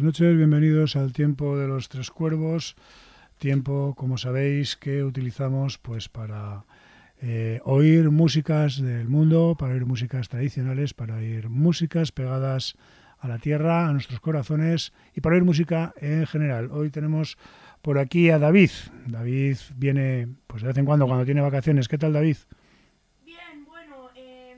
noches, bienvenidos al Tiempo de los Tres Cuervos, tiempo, como sabéis, que utilizamos pues para oír músicas del mundo, para oír músicas tradicionales, para oír músicas pegadas a la tierra, a nuestros corazones y para oír música en general. Hoy tenemos por aquí a David. David viene pues de vez en cuando tiene vacaciones. ¿Qué tal, David? Bien, bueno.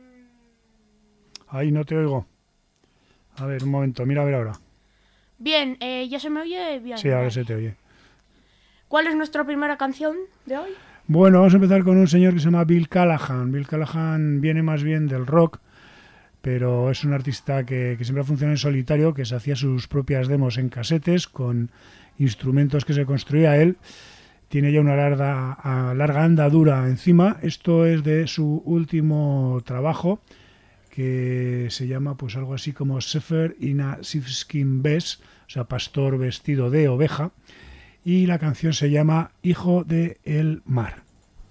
Ahí no te oigo. A ver, un momento, mira a ver ahora. Bien, ¿ya se me oye bien? Sí, ahora se te oye. ¿Cuál es nuestra primera canción de hoy? Bueno, vamos a empezar con un señor que se llama Bill Callahan. Bill Callahan viene más bien del rock, pero es un artista que siempre ha funcionado en solitario, que se hacía sus propias demos en casetes con instrumentos que se construía él. Tiene ya una larga andadura encima. Esto es de su último trabajo, que se llama pues algo así como Shepherd in a Sheepskin Vest, o sea, pastor vestido de oveja, y la canción se llama Hijo de el Mar.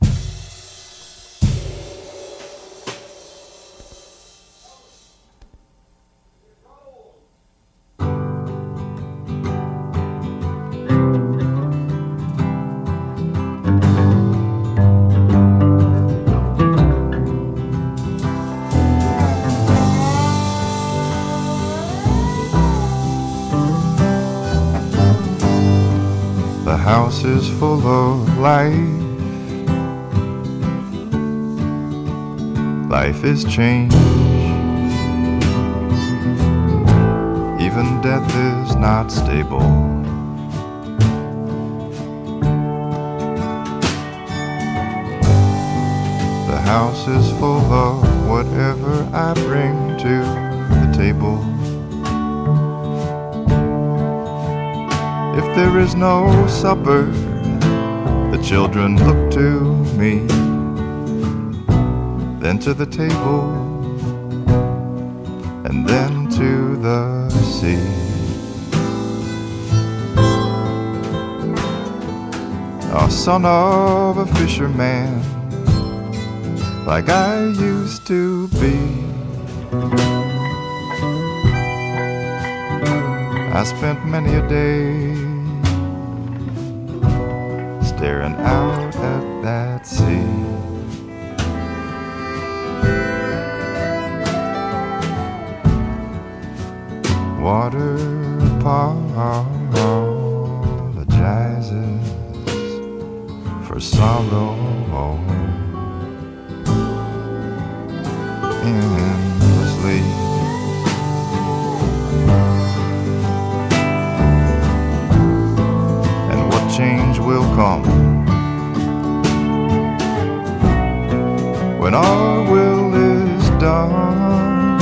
The house is full of life. Life is change. Even death is not stable. The house is full of whatever I bring to the table. If there is no supper, the children look to me, then to the table, and then to the sea. A son of a fisherman, like I used to be. I spent many a day staring out at that sea. Water apologizes for sorrow endlessly. Change will come when our will is done.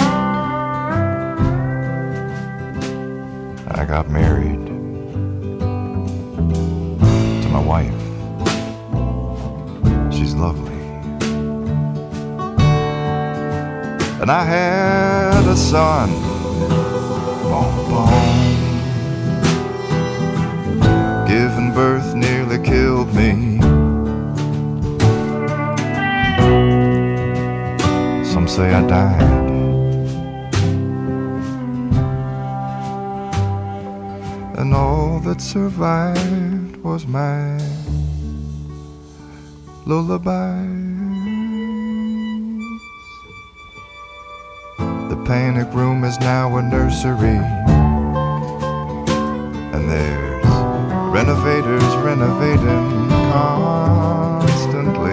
I got married to my wife. She's lovely. And I had a son. Boom, boom. Giving birth nearly killed me. Some say I died. And all that survived was my lullabies. The panic room is now a nursery, and there's renovators renovating constantly.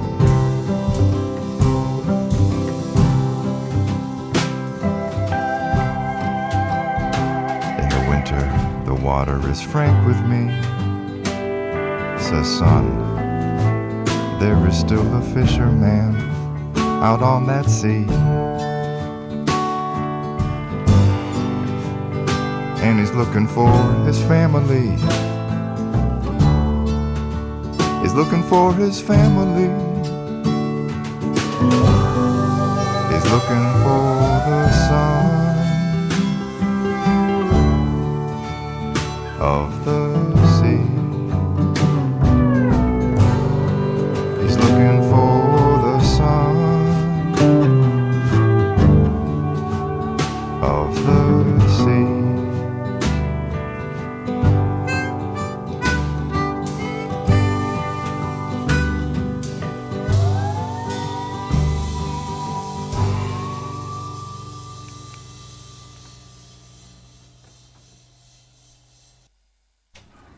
In the winter, the water is frank with me. Says, son, there is still a fisherman out on that sea. And he's looking for his family. He's looking for his family. He's looking for the son of the sea. He's looking for the son of the sea.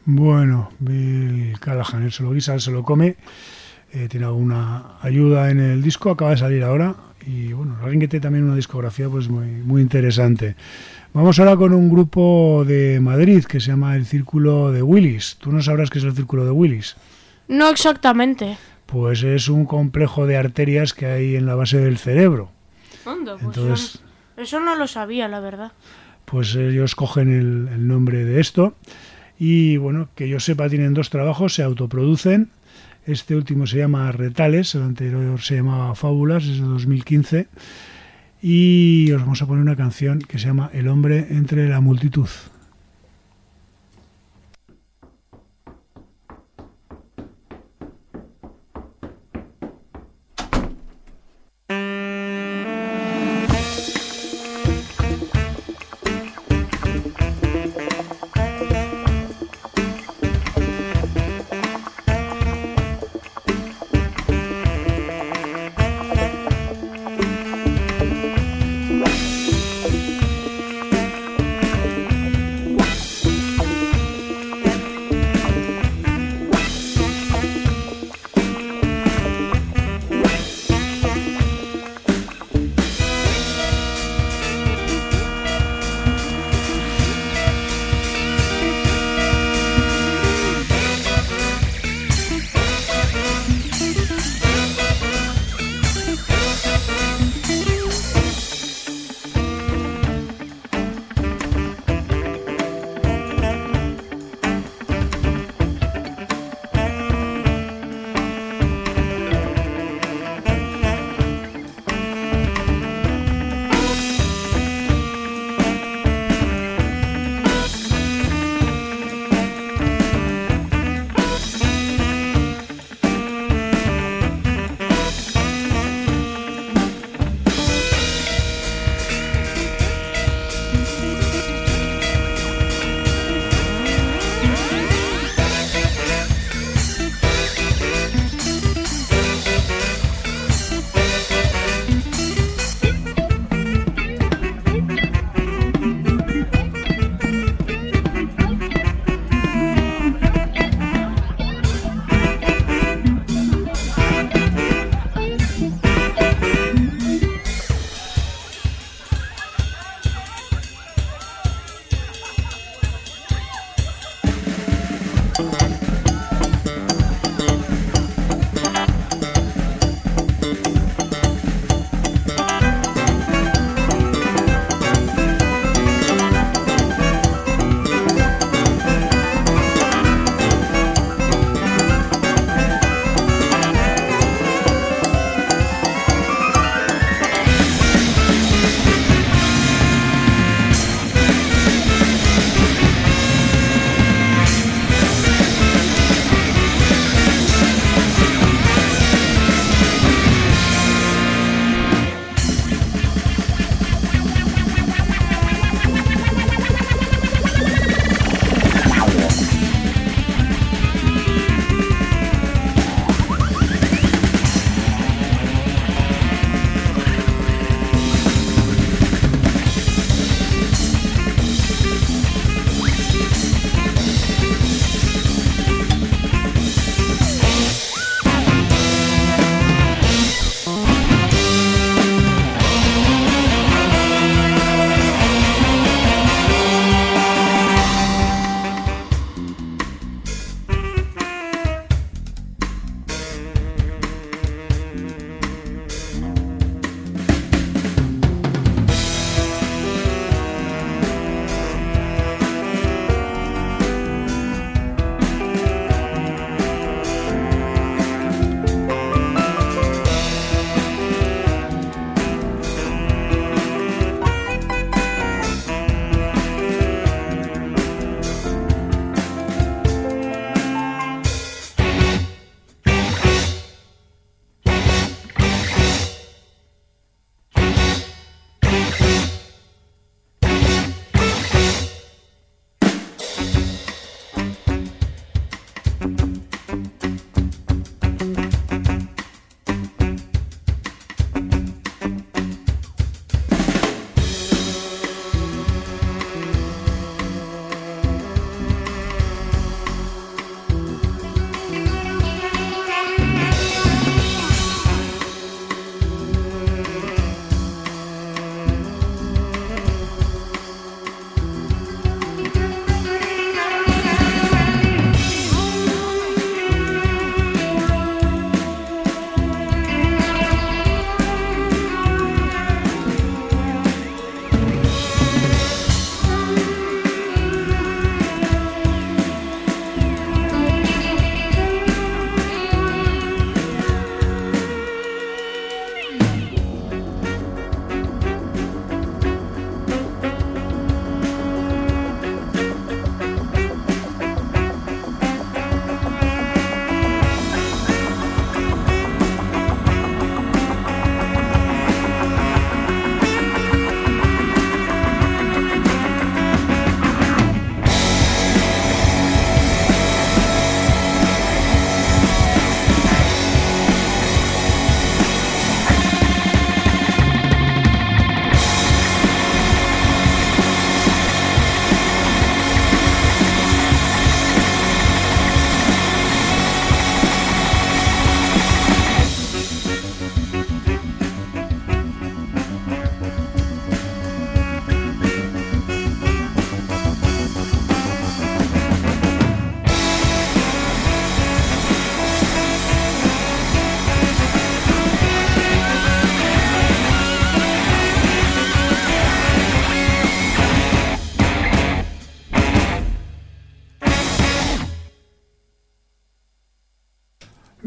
Bueno, Bill Callahan, él se lo guisa, él se lo come. Tiene alguna ayuda en el disco, acaba de salir ahora. Y bueno, alguien que tiene también una discografía pues muy interesante. Vamos ahora con un grupo de Madrid que se llama el Círculo de Willis. ¿Tú no sabrás qué es el Círculo de Willis? No exactamente. Pues es un complejo de arterias que hay en la base del cerebro. Anda, pues Entonces, eso no lo sabía, la verdad. pues ellos cogen el nombre de esto. Y bueno, que yo sepa, tienen 2 trabajos, se autoproducen. Este último se llama Retales, el anterior se llamaba Fábulas, es de 2015. Y os vamos a poner una canción que se llama El hombre entre la multitud.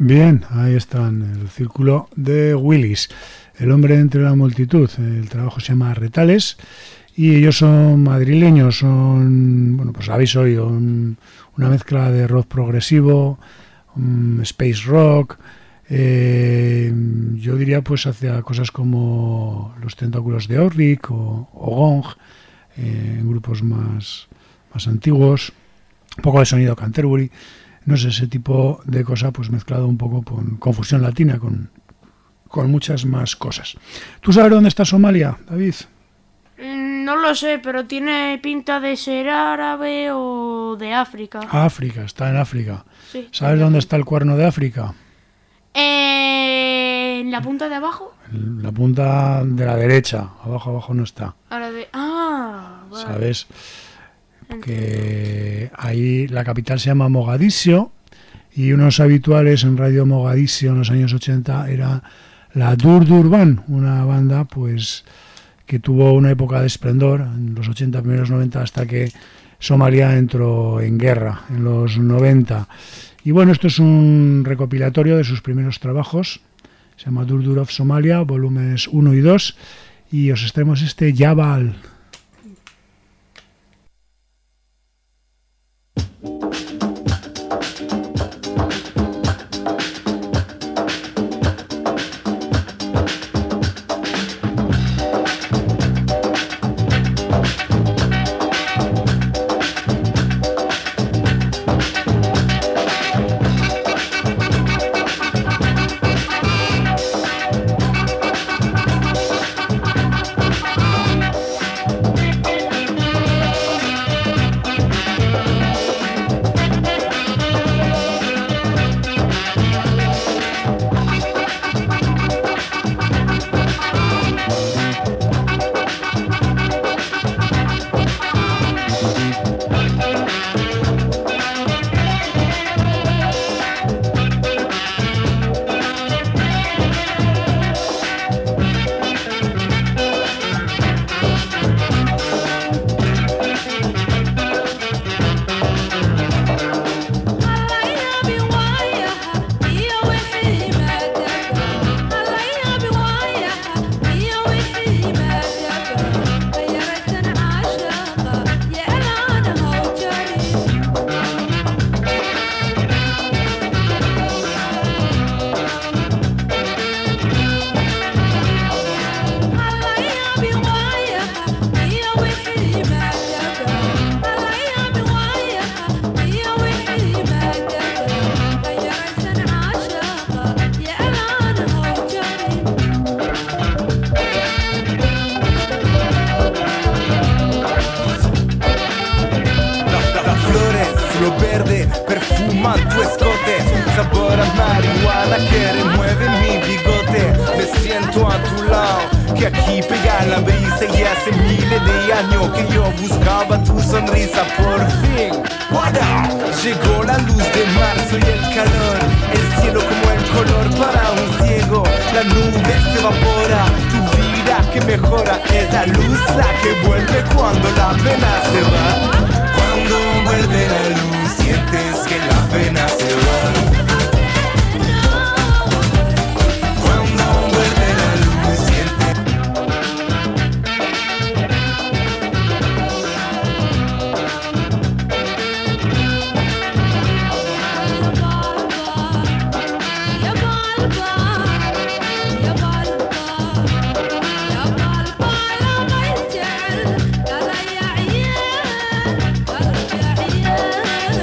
Bien, ahí están, el círculo de Willis, el hombre entre la multitud. El trabajo se llama Retales y ellos son madrileños, son, bueno, pues habéis oído, una mezcla de rock progresivo, space rock, yo diría pues hacia cosas como Los Tentáculos de Orrick o Gong, en grupos más antiguos, un poco de sonido Canterbury, no sé, ese tipo de cosa pues mezclado un poco con fusión latina, con muchas más cosas. ¿Tú sabes dónde está Somalia, David? No lo sé, pero tiene pinta de ser árabe o de África. África, está en África. Sí, ¿Sabes dónde está el Cuerno de África? ¿En la punta de abajo? En la punta de la derecha, abajo no está. Vale. ¿Sabes? Que ahí la capital se llama Mogadiscio y unos habituales en Radio Mogadiscio en los años 80 era la Durban, una banda pues que tuvo una época de esplendor en los 80, primeros 90, hasta que Somalia entró en guerra en los 90. Y bueno, esto es un recopilatorio de sus primeros trabajos, se llama Dur of Somalia, volúmenes 1 y 2, y os extraemos este Jabal. Yeah.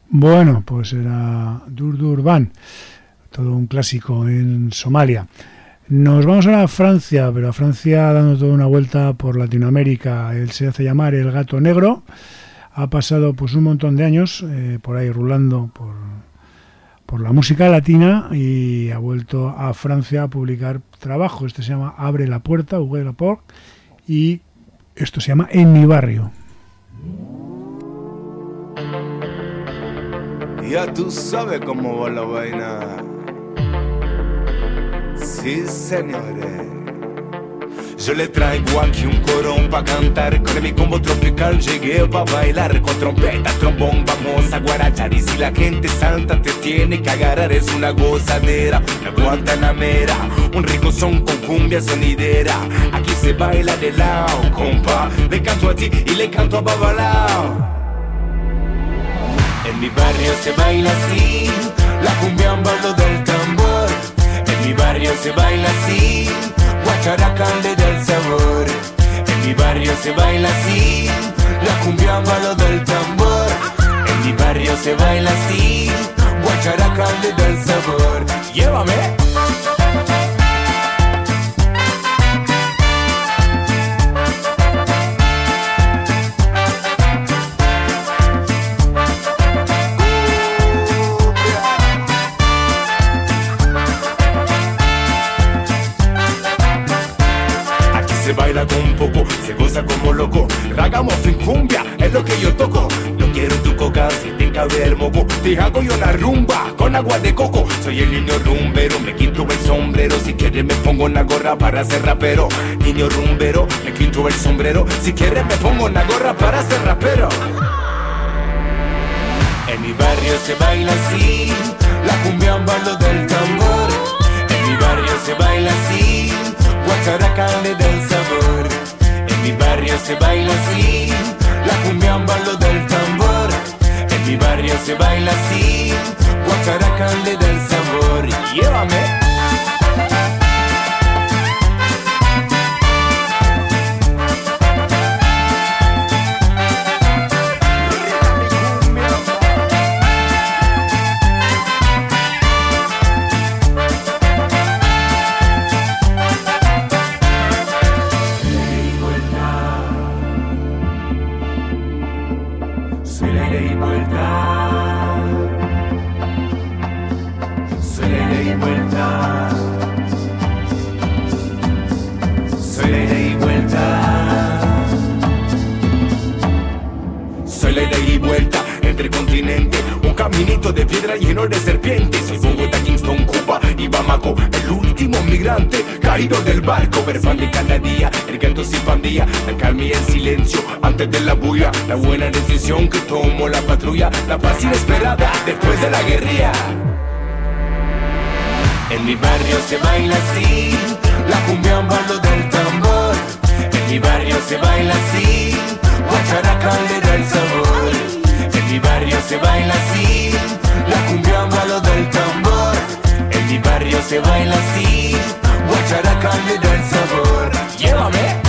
Bueno, pues era Durdurban, todo un clásico en Somalia. Nos vamos ahora a Francia, pero a Francia dando toda una vuelta por Latinoamérica. Él se hace llamar El Gato Negro. Ha pasado pues un montón de años por ahí rulando por la música latina y ha vuelto a Francia a publicar trabajo. Este se llama Abre la Puerta, Ouvre la Porte, y esto se llama En mi barrio. Ya tú sabes cómo va la vaina. Sí, señores. Yo le traigo aquí un corón pa' cantar. Con mi combo tropical llegué pa' bailar. Con trompeta, trombón, vamos a guarachar. Y si la gente santa te tiene que agarrar, es una gozadera, una guantanamera, un rico son con cumbia sonidera. Aquí se baila de lado, compa. Le canto a ti y le canto a Babalao. En mi barrio se baila así, la cumbia en ballo del tambor. En mi barrio se baila así, guacharaca le da el sabor. En mi barrio se baila así, la cumbia en ballo del tambor. En mi barrio se baila así, guacharaca le da el sabor. Llévame. Se baila con poco, se goza como loco. Ragamuffin cumbia, es lo que yo toco. No quiero tu coca, si te cabe el moco. Te hago yo una rumba, con agua de coco. Soy el niño rumbero, me quito el sombrero. Si quieres me pongo una gorra para ser rapero. Niño rumbero, me quito el sombrero. Si quieres me pongo una gorra para ser rapero. En mi barrio se baila así, la cumbia en ballo del tambor. En mi barrio se baila así, guacharaca le da el sabor. En mi barrio se baila así, la cumbia en ballo del tambor. En mi barrio se baila así, guacharaca le da el sabor. Llévame. Caminito de piedra lleno de serpientes. Soy Bogotá, Kingston, Cuba y Bamako. El último migrante caído del barco. Ver fan de cada día, el gato sin pandilla. La calma y el silencio antes de la bulla. La buena decisión que tomó la patrulla. La paz inesperada después de la guerrilla. En mi barrio se baila así, la cumbia en ballo del tambor. En mi barrio se baila así, guacharaca le da el sabor. En mi barrio se baila así, la cumbia en ballo del tambor. En mi barrio se baila así, guacharaca le da el sabor. Llévame.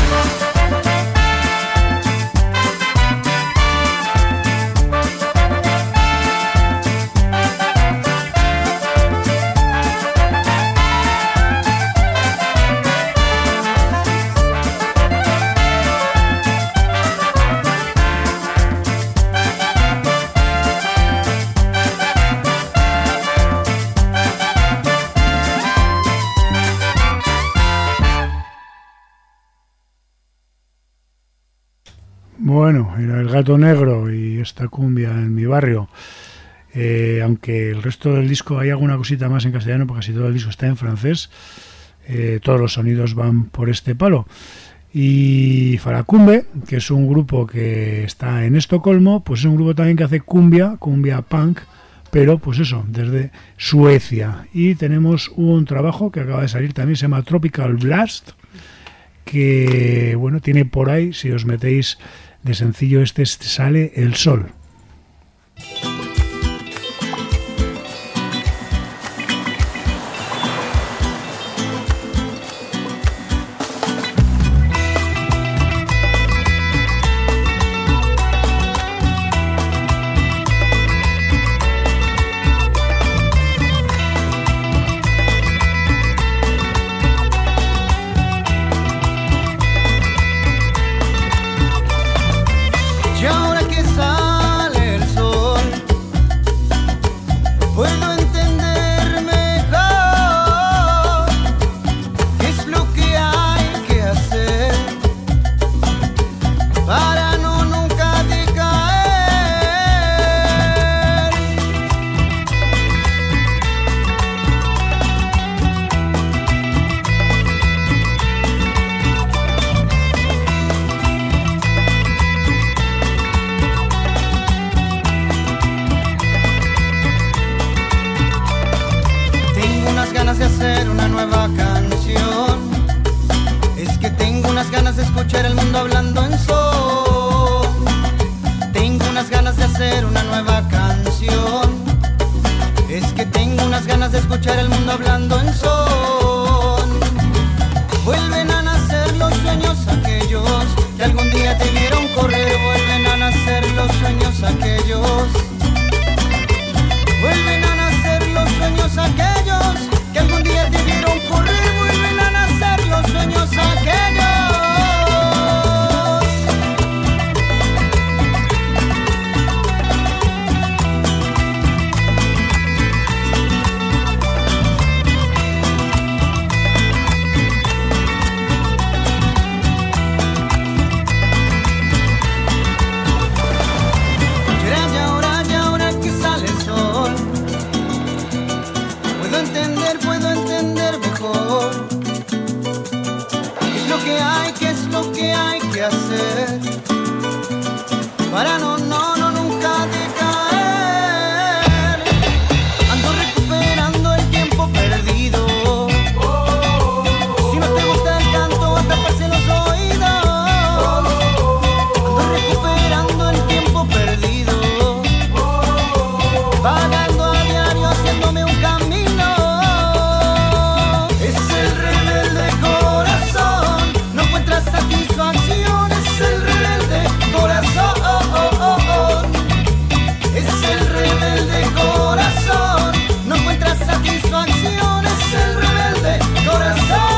Bueno, era El Gato Negro y esta cumbia en mi barrio. Aunque el resto del disco hay alguna cosita más en castellano, porque casi todo el disco está en francés, todos los sonidos van por este palo. Y Faracumbe, que es un grupo que está en Estocolmo, pues es un grupo también que hace cumbia punk, pero pues eso, desde Suecia. Y tenemos un trabajo que acaba de salir también, se llama Tropical Blast, que bueno, tiene por ahí, si os metéis de sencillo este sale El Sol. escuchar el mundo hablando en sol. Tengo unas ganas de hacer una nueva canción. Es que tengo unas ganas de escuchar el mundo hablando en sol. Vuelven a nacer los sueños aquellos que algún día te vieron correr. Vuelven a nacer los sueños aquellos. Vuelven a nacer los sueños aquellos que algún día te vieron correr. Vuelven a nacer los sueños aquellos. ¿Qué hay que hacer para nunca decaer? Ando recuperando el tiempo perdido. Si no te gusta el canto, taparse los oídos. Ando recuperando el tiempo perdido, vagando a diario haciéndome un camino. Es el rebelde corazón, no encuentras satisfacción. Es el rebelde corazón. Es el rebelde corazón, no encuentras satisfacción. Es el rebelde corazón.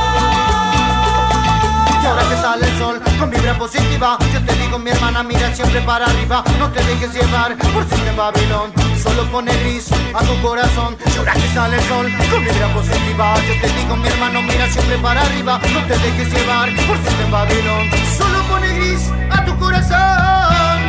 Y ahora que sale el sol con vibra positiva, yo te digo, mi hermana, mira siempre para arriba. No te dejes llevar por Sistema Babilón, solo pone gris a tu corazón. Y ahora que sale el sol con vibra positiva, yo te digo, mi hermano, mira siempre para arriba. No te dejes llevar por Sistema Babilón, solo pone gris a tu corazón.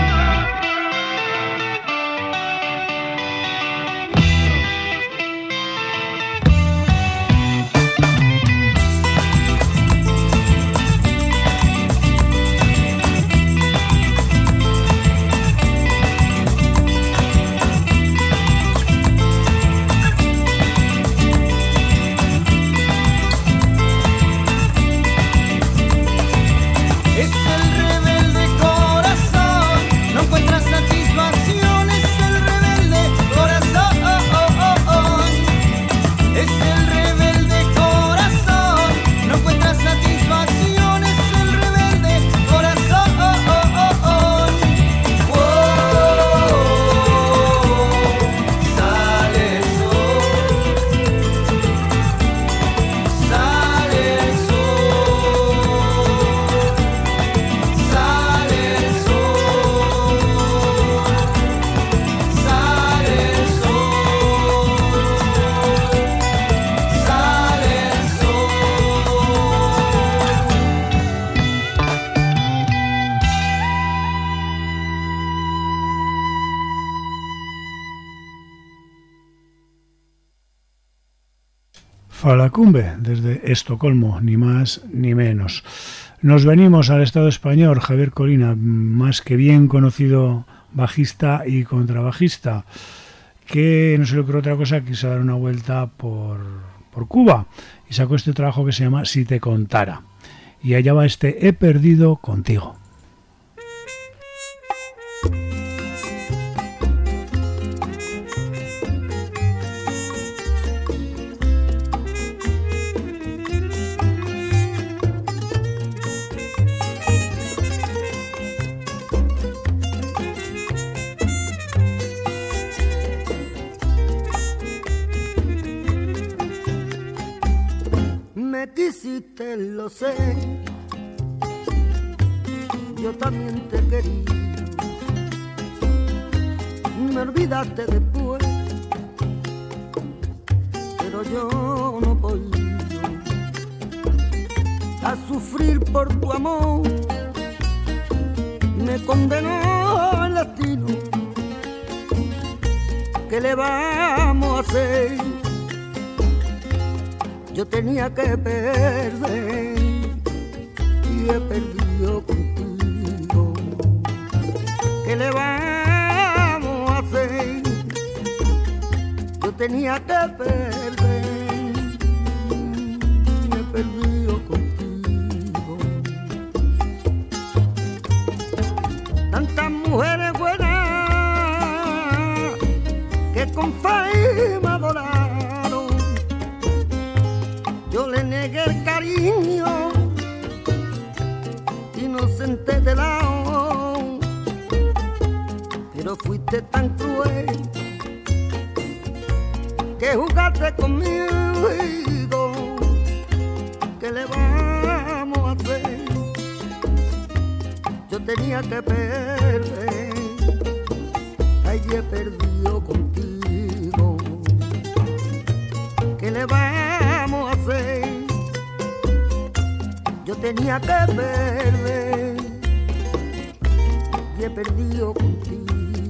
Falacumbe, desde Estocolmo, ni más ni menos. Nos venimos al Estado español. Javier Colina, más que bien conocido bajista y contrabajista, que no se le ocurrió otra cosa que quiso dar una vuelta por Cuba y sacó este trabajo que se llama Si te contara. Y allá va este He perdido contigo. Me quisiste, lo sé, yo también te quería. Me olvidaste después, pero yo no podía a sufrir por tu amor. Me condenó el destino. ¿Qué le vamos a hacer? Yo tenía que perder y he perdido contigo. ¿Qué le vamos a hacer? Yo tenía que perder y he perdido contigo. con fe me adoraron. Yo le negué el cariño, inocente de lado, pero fuiste tan cruel que jugaste conmigo. ¿Qué le vamos a hacer? Yo tenía que perder, ay, he perdido contigo. ¿Qué le vamos a hacer? Yo tenía que perder y he perdido contigo.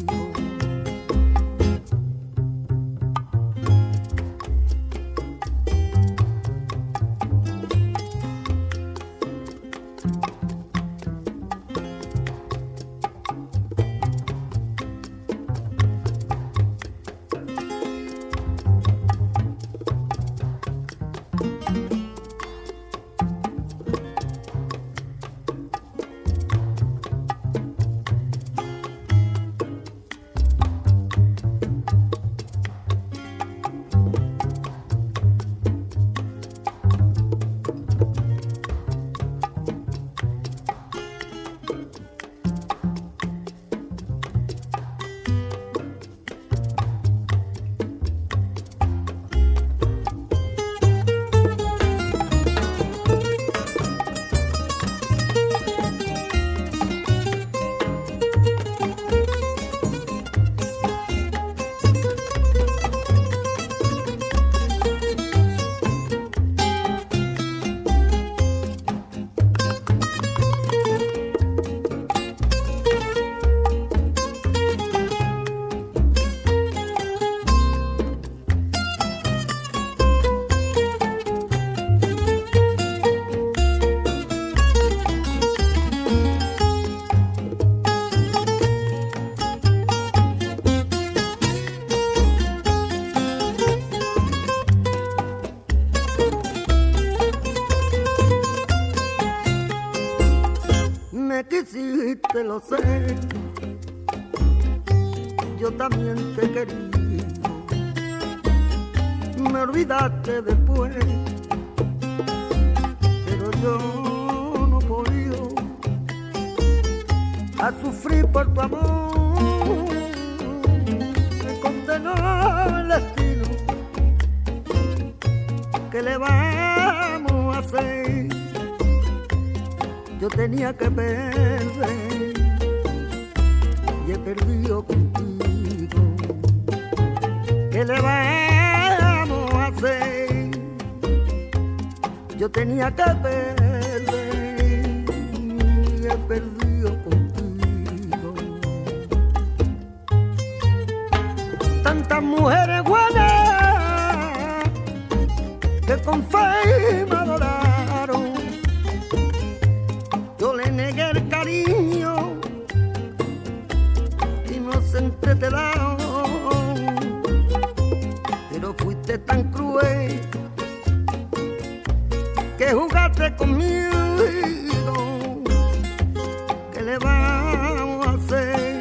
Quisiste, lo sé, yo también te quería, me olvidaste después, pero yo no podía a sufrir por tu amor, me condenó el destino. ¿Qué le vamos a hacer? Yo tenía que perder y he perdido contigo. ¿Qué le vamos a hacer? Yo tenía que perder y he perdido contigo. Tantas mujeres buenas que con fe me adoraron. Yo le negué el cariño, inocente te da, pero fuiste tan cruel que jugaste conmigo. ¿Qué le vamos a hacer?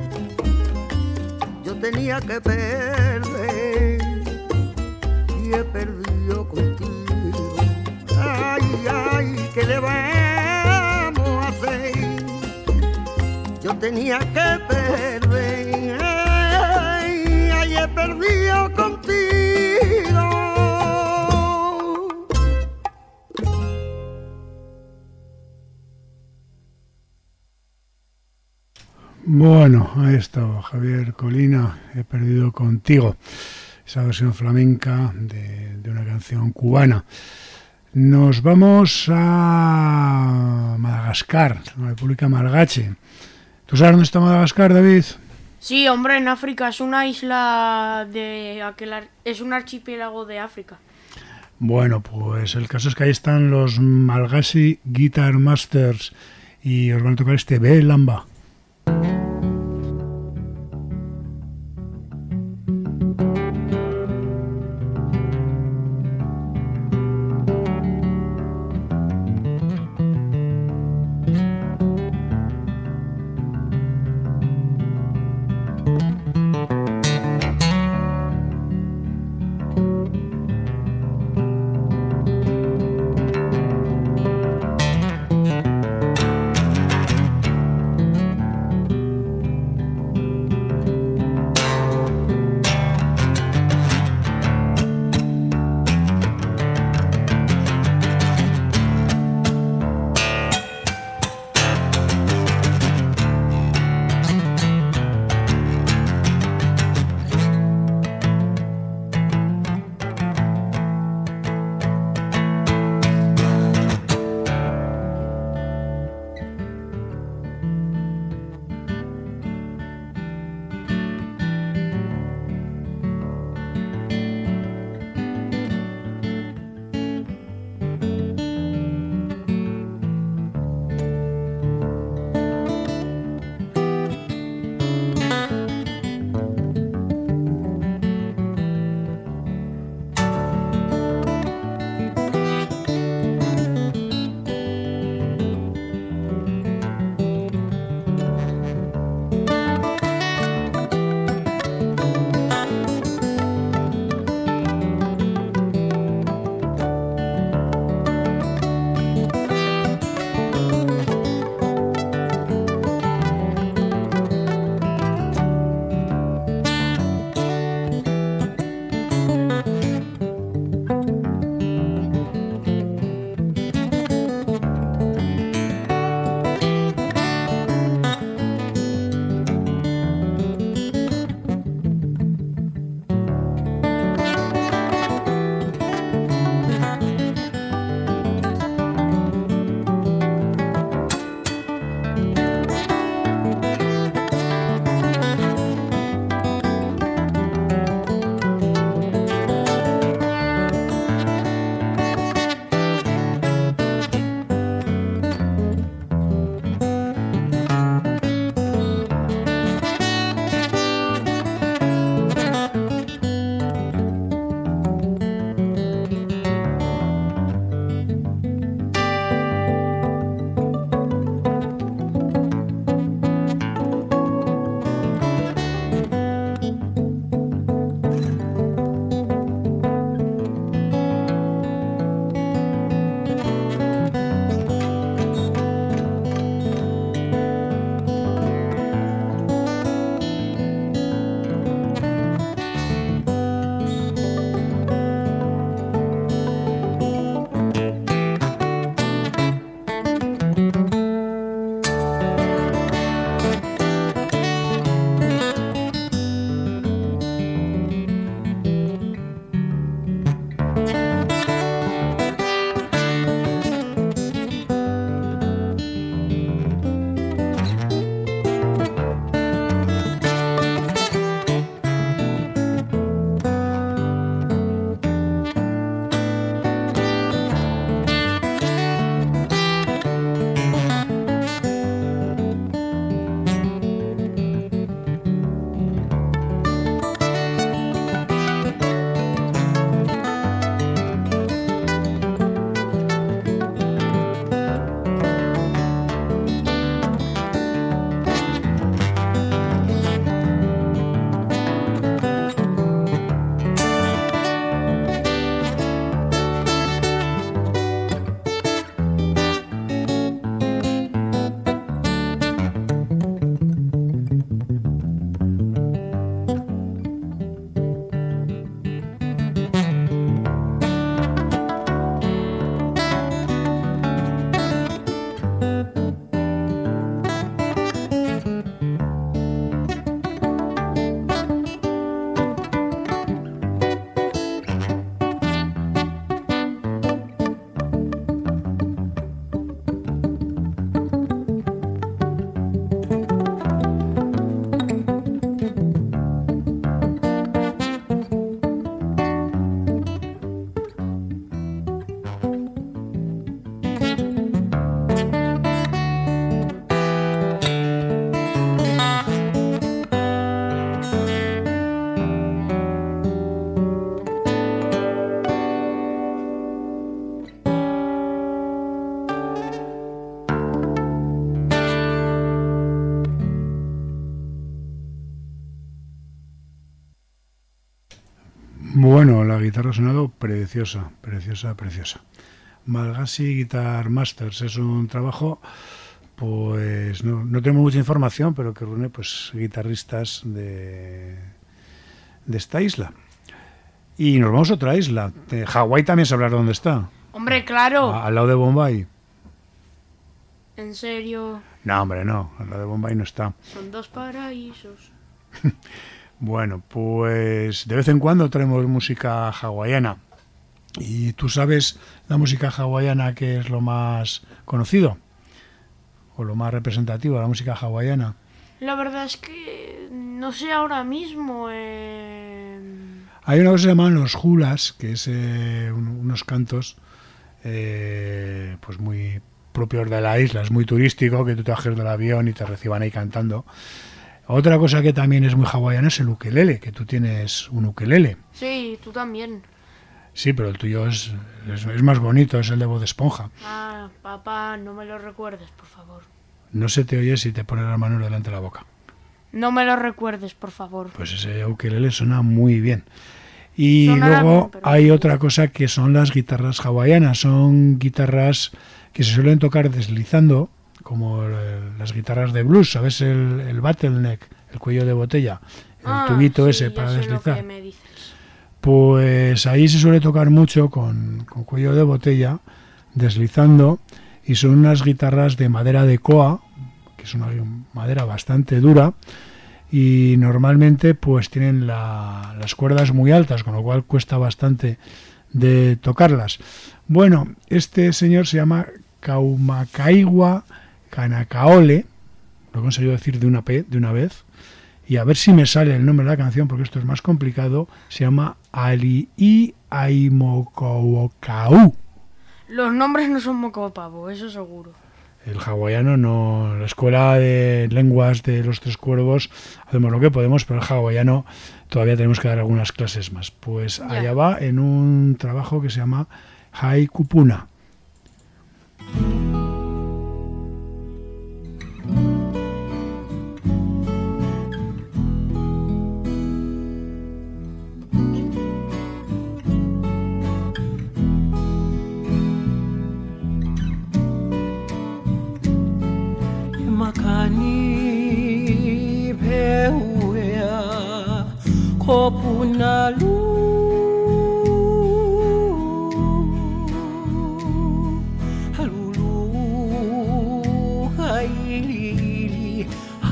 Yo tenía que perder y he perdido contigo. Ay, ay, ¿qué le vamos? Yo tenía que perder, ay, ay, he perdido contigo. Bueno, ahí estaba Javier Colina, he perdido contigo. Esa versión flamenca de una canción cubana. Nos vamos a Madagascar, la República Malgache. ¿Tú sabes dónde está Madagascar, David? Sí, hombre, en África. Es una isla es un archipiélago de África. Bueno, pues el caso es que ahí están los Malagasy Guitar Masters y os van a tocar este Belamba. Bueno, la guitarra ha sonado preciosa, preciosa, preciosa. Malgassi Guitar Masters es un trabajo, pues no tenemos mucha información, pero que reúne pues guitarristas de esta isla. Y nos vamos a otra isla. Hawái también se habla de dónde está. Hombre, claro. Al lado de Bombay. ¿En serio? No, hombre, no. Al lado de Bombay no está. Son dos paraísos. Bueno, pues de vez en cuando traemos música hawaiana. ¿Y tú sabes la música hawaiana que es lo más conocido? ¿O lo más representativo de la música hawaiana? La verdad es que no sé ahora mismo. Hay una cosa que se llaman los hulas, que es unos cantos pues muy propios de la isla. Es muy turístico, que tú te bajes del avión y te reciban ahí cantando. Otra cosa que también es muy hawaiana es el ukelele, que tú tienes un ukelele. Sí, tú también. Sí, pero el tuyo es más bonito, es el de voz de esponja. Ah, papá, no me lo recuerdes, por favor. No se te oye si te pones las manos delante de la boca. No me lo recuerdes, por favor. Pues ese ukelele suena muy bien. Y Sonará luego bien, pero hay no. otra cosa que son las guitarras hawaianas. Son guitarras que se suelen tocar deslizando, como las guitarras de blues, ¿sabes? El bottleneck, el cuello de botella, el tubito sí, ese ya para sé deslizar. Lo que me dices. Pues ahí se suele tocar mucho con cuello de botella, deslizando, y son unas guitarras de madera de koa, que es una madera bastante dura, y normalmente pues tienen las cuerdas muy altas, con lo cual cuesta bastante de tocarlas. Bueno, este señor se llama Kaumakaiwa Kanakaole, lo he conseguido decir de una vez, y a ver si me sale el nombre de la canción, porque esto es más complicado. Se llama Ali'i Aimokowokau. Los nombres no son mocopavo, eso seguro. El hawaiano no. La escuela de lenguas de los Tres Cuervos hacemos lo que podemos, pero el hawaiano todavía tenemos que dar algunas clases más. Pues Ya. allá va en un trabajo que se llama Haikupuna. Makani peuea kopunalu halulu hailili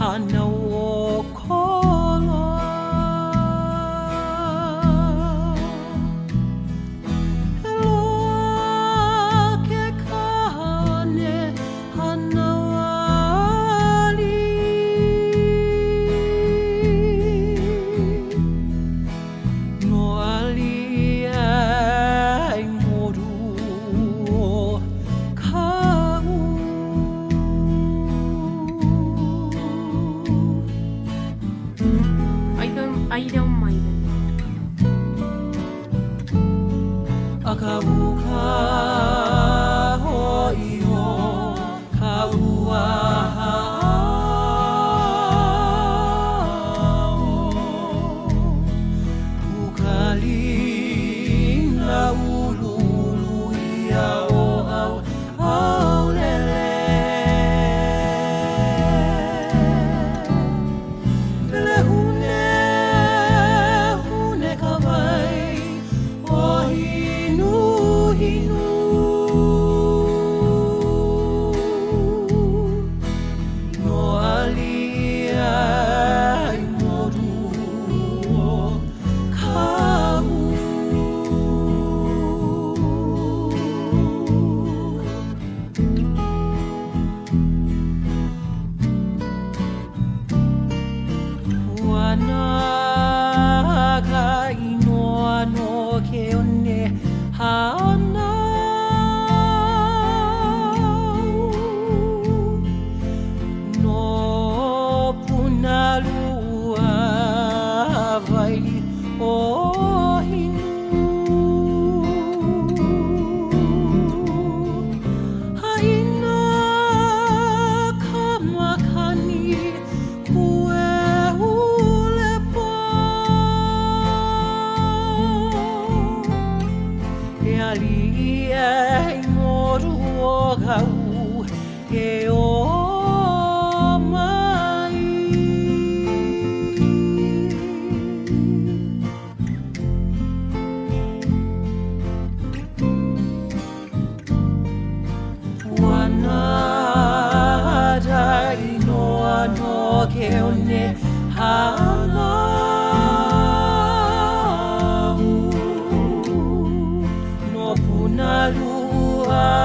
hanawokola loke kane hanawali no alia moru kau Iron Maiden. akabuka hoio kaua ukali na ululu ia au lele lele hune kawai o hinu hinu no alia moru kamu wanaga inoa no ke one hana no punalua vai o hinu haina kamakani kue ulepo que oh mai wanada inoa no que one hana no punalua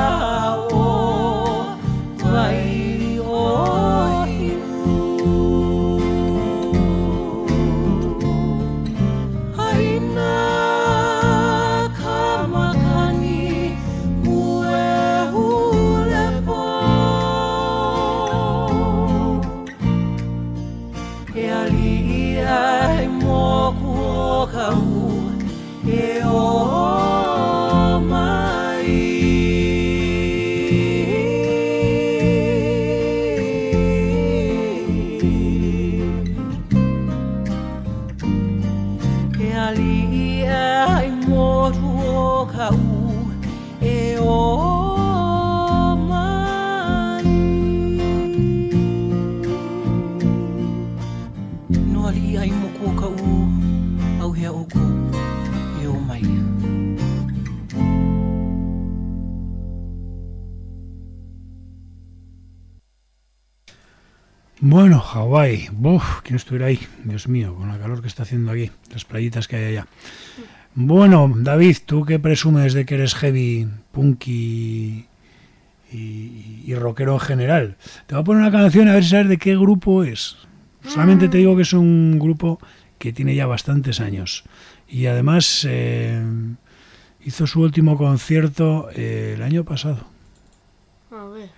Bueno, Hawái, ¿quién estuviera ahí? Dios mío, con la calor que está haciendo aquí, las playitas que hay allá. Bueno, David, tú que presumes de que eres heavy, punk y rockero en general, te voy a poner una canción a ver si sabes de qué grupo es. Solamente te digo que es un grupo que tiene ya bastantes años y además hizo su último concierto el año pasado. A ver.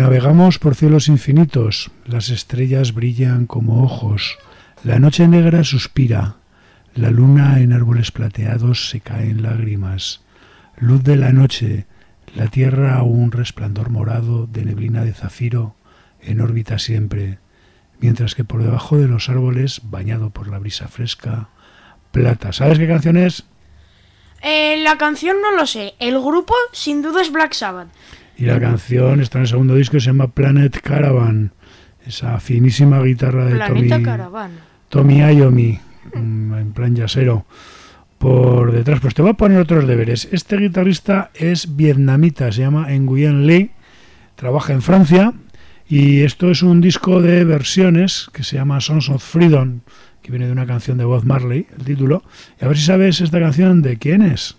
Navegamos por cielos infinitos, las estrellas brillan como ojos, la noche negra suspira, la luna en árboles plateados se cae en lágrimas, luz de la noche, la tierra un resplandor morado de neblina de zafiro, en órbita siempre, mientras que por debajo de los árboles, bañado por la brisa fresca, plata. ¿Sabes qué canción es? La canción no lo sé. El grupo sin duda es Black Sabbath. Y la canción está en el segundo disco, se llama Planet Caravan. Esa finísima guitarra de Planeta Caravana. Tommy Iommi, en plan yacero, por detrás. Pues te voy a poner otros deberes. Este guitarrista es vietnamita, se llama Nguyen Le, trabaja en Francia, y esto es un disco de versiones que se llama Sons of Freedom, que viene de una canción de Bob Marley, el título. Y a ver si sabes esta canción de quién es.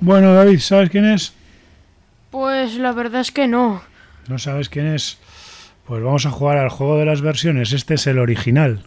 Bueno, David, ¿sabes quién es? Pues la verdad es que no. ¿No sabes quién es? Pues vamos a jugar al juego de las versiones. Este es el original.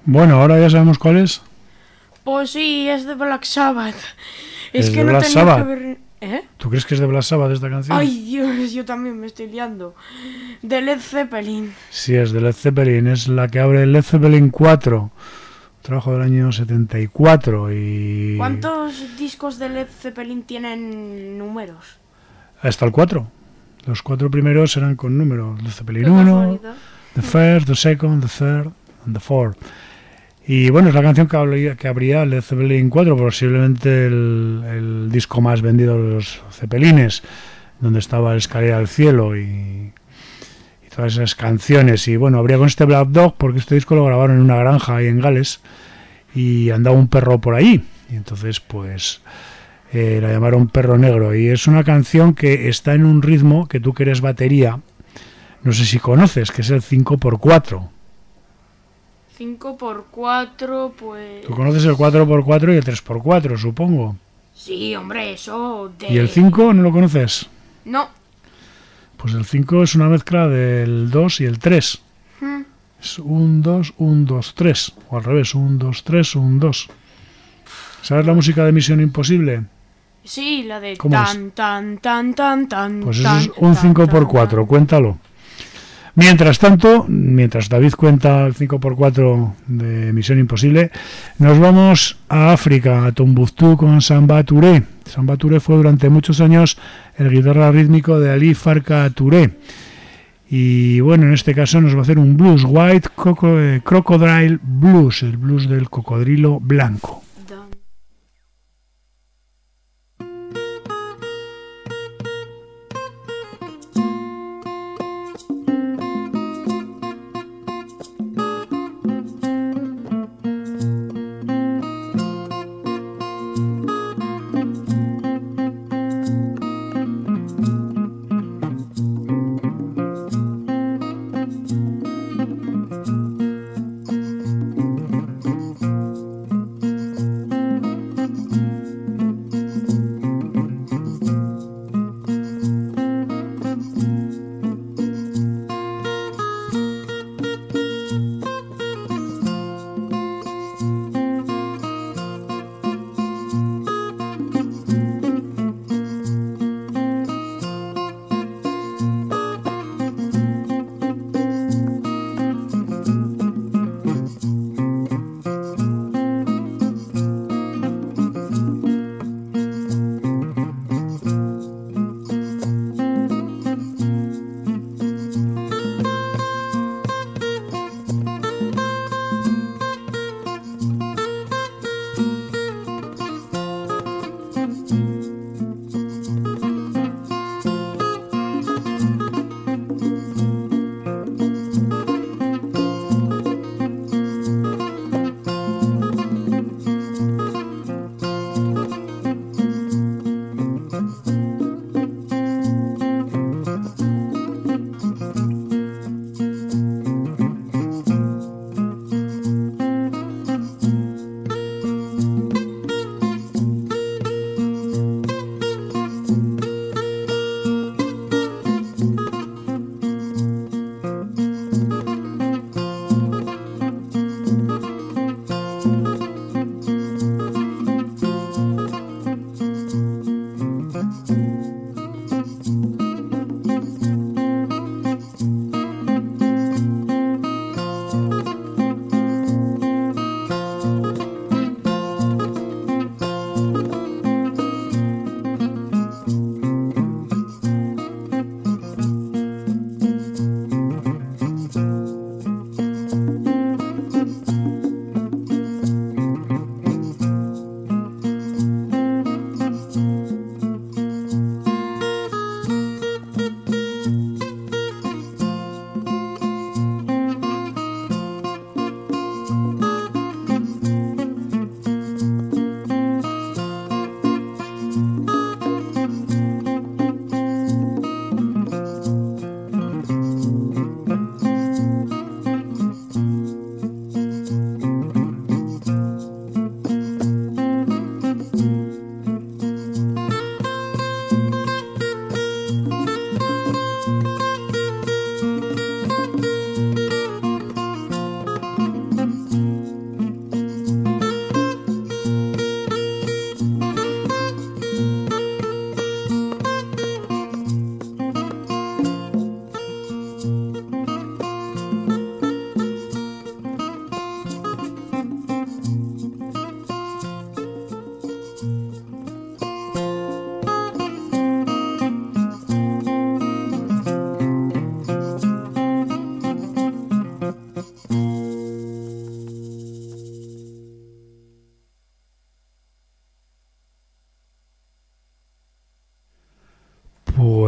Bueno, ahora ya sabemos cuál es. Pues sí, es de Black Sabbath. ¿Es que de no Black tenía Sabbath? que ver... ¿Eh? ¿Tú crees que es de Black Sabbath esta canción? Ay, Dios, yo también me estoy liando. De Led Zeppelin. Sí, es de Led Zeppelin. Es la que abre Led Zeppelin 4. Trabajo del año 74 y... ¿Cuántos discos de Led Zeppelin tienen números? Hasta el 4. Los 4 primeros eran con números. Led Zeppelin Qué 1, casualidad. the first, the second, the third and the fourth. Y bueno, es la canción que abría Led Zeppelin 4, posiblemente el disco más vendido de los Zeppelines, donde estaba el Escalera al Cielo y todas esas canciones. Y bueno, abría con este Black Dog porque este disco lo grabaron en una granja ahí en Gales y andaba un perro por ahí. Y entonces pues la llamaron Perro Negro. Y es una canción que está en un ritmo que tú que eres batería, no sé si conoces, que es el 5x4. 5x4, pues... Tú conoces el 4x4 y el 3x4, supongo. Sí, hombre, eso de... ¿Y el 5 no lo conoces? No. Pues el 5 es una mezcla del 2 y el 3. Es 1, 2, 1, 2, 3. O al revés, 1, 2, 3, 1, 2. ¿Sabes la música de Misión Imposible? Sí, la de ¿Cómo es? tan, tan, tan, tan, Pues eso tan, es un tan, 5x4, tan. cuéntalo. Mientras tanto, mientras David cuenta el 5x4 de Misión Imposible, nos vamos a África, a Tombuctú con Samba Touré. Samba Touré fue durante muchos años el guitarra rítmico de Ali Farka Touré. Y bueno, en este caso nos va a hacer un blues, White Crocodile Blues, el blues del cocodrilo blanco.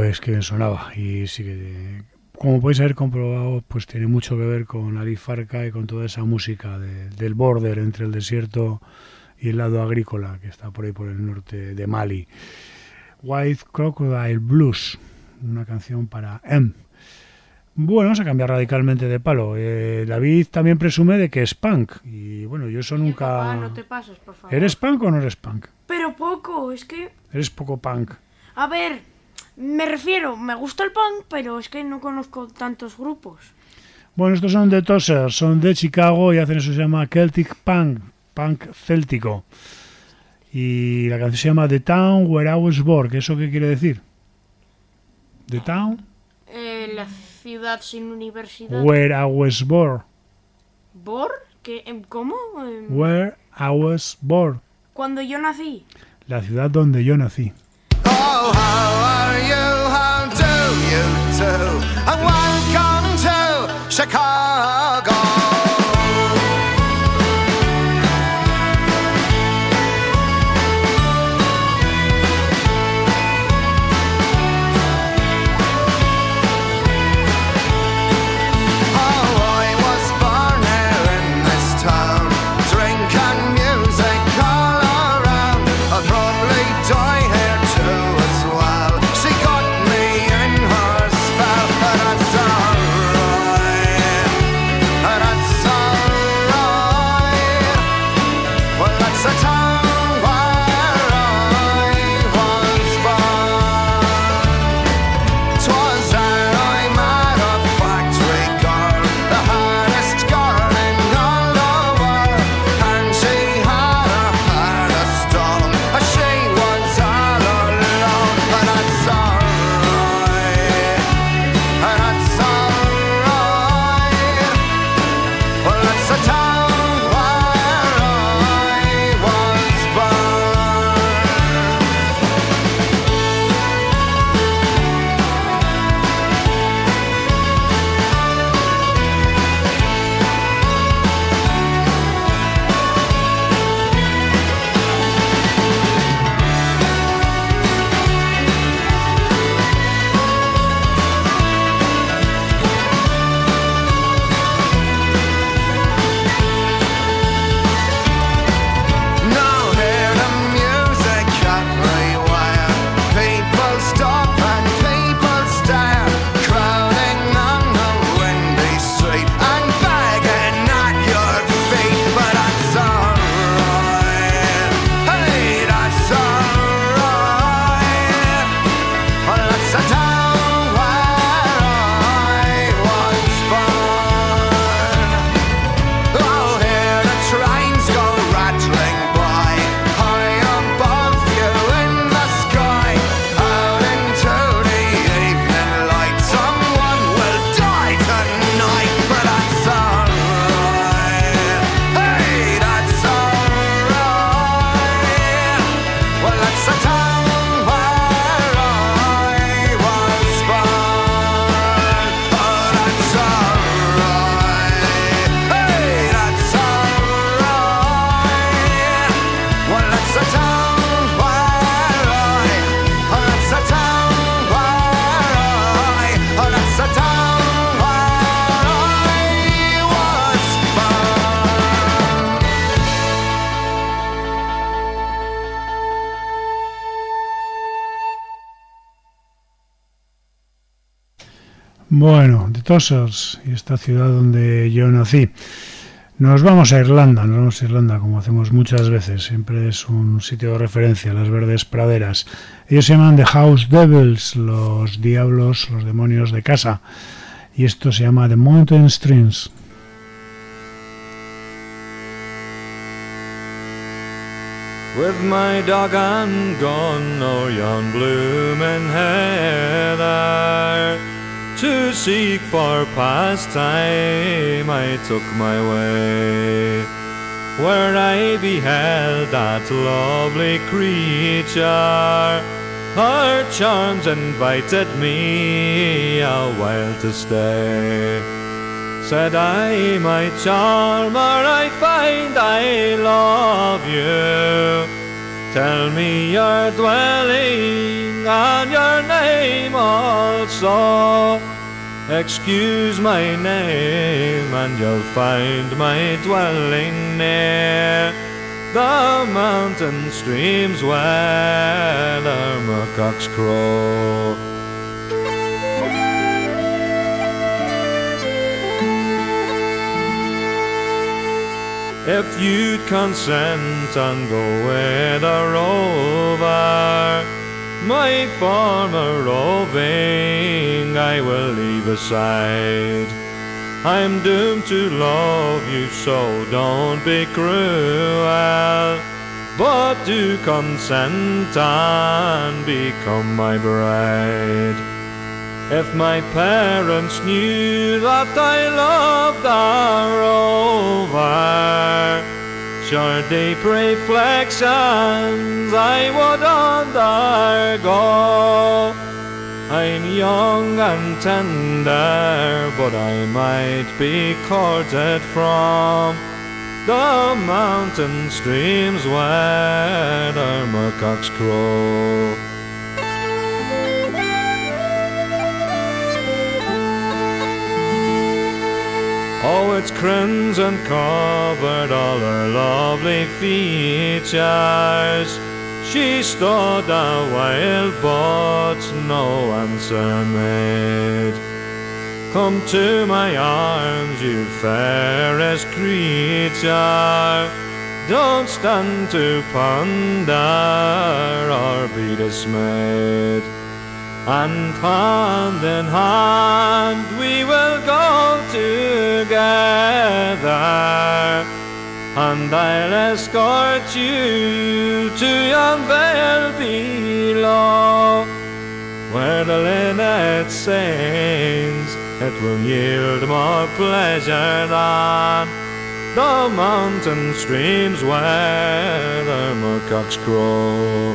Pues que bien sonaba. Y sí que, como podéis haber comprobado, pues tiene mucho que ver con Ali Farka y con toda esa música del border entre el desierto y el lado agrícola que está por ahí por el norte de Mali. White Crocodile Blues, una canción para M. Bueno, vamos a cambiar radicalmente de palo. David también presume de que es punk. Y bueno, yo eso nunca... Papá, no te pases, por favor. ¿Eres punk o no eres punk? Pero poco, es que... Eres poco punk. A ver, me refiero, me gusta el punk, pero es que no conozco tantos grupos. Bueno, estos son de Tossers, son de Chicago y hacen eso, se llama Celtic Punk, punk céltico. Y la canción se llama The Town Where I Was Born. ¿Eso qué quiere decir? The Town La ciudad sin universidad. Where I Was Born. ¿Bor? ¿Cómo? Where I Was Born. Cuando yo nací. La ciudad donde yo nací. Oh, how are you? How do you do? And welcome to Chicago. Bueno, de Tossers y esta ciudad donde yo nací. Nos vamos a Irlanda, como hacemos muchas veces. Siempre es un sitio de referencia, las verdes praderas. Ellos se llaman The House Devils, los diablos, los demonios de casa. Y esto se llama The Mountain Streams. With my dog and gun, oh yon bloomin' heather, to seek for pastime I took my way, where I beheld that lovely creature. Her charms invited me a while to stay. Said I, my charmer, I find I love you, Tell me your dwelling and your name also. Excuse my name and you'll find my dwelling near the mountain streams where the muckox crow. If you'd consent and go with a rover, my former roving I will leave aside. I'm doomed to love you, so don't be cruel, but do consent and become my bride. If my parents knew that I loved a rover, sure deep reflections I would undergo. I'm young and tender, but I might be courted from the mountain streams where the muckox crow. Oh, it's crimson covered all her lovely features. She stood a while, but no answer made. Come to my arms, you fairest creature. Don't stand to ponder or be dismayed. And hand in hand we will go together, and I'll escort you to yon vale below, where the linnet sings. It will yield more pleasure than the mountain streams where the muckox crow.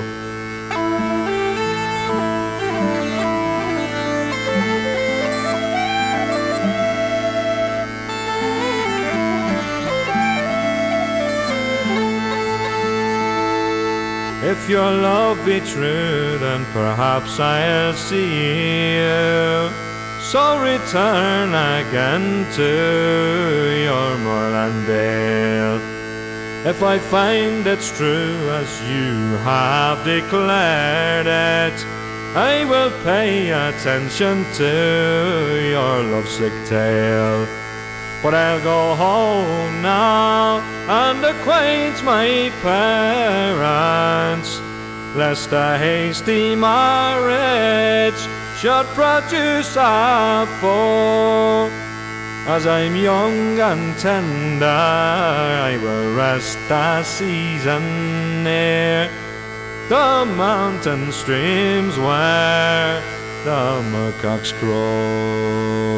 If your love be true, then perhaps I'll see you. So return again to your moorland dale. If I find it's true as you have declared it, I will pay attention to your lovesick tale. But I'll go home now and acquaint my parents, lest a hasty marriage should produce a foe. As I'm young and tender, I will rest a season near the mountain streams where the muckox crow.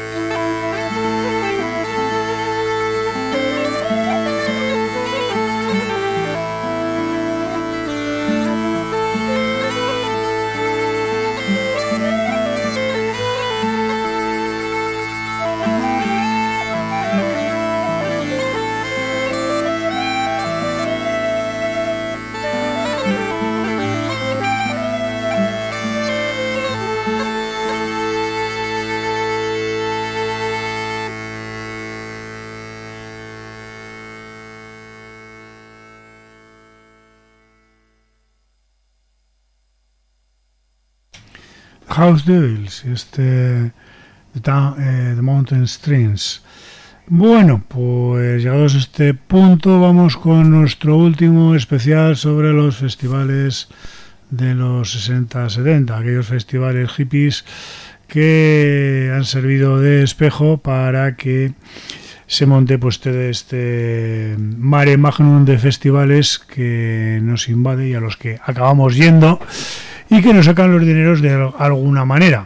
House Devils, The Mountain Streams. Bueno, pues llegados a este punto vamos con nuestro último especial sobre los festivales de los 60-70, aquellos festivales hippies que han servido de espejo para que se monte pues este mare magnum de festivales que nos invade y a los que acabamos yendo y que nos sacan los dineros de alguna manera.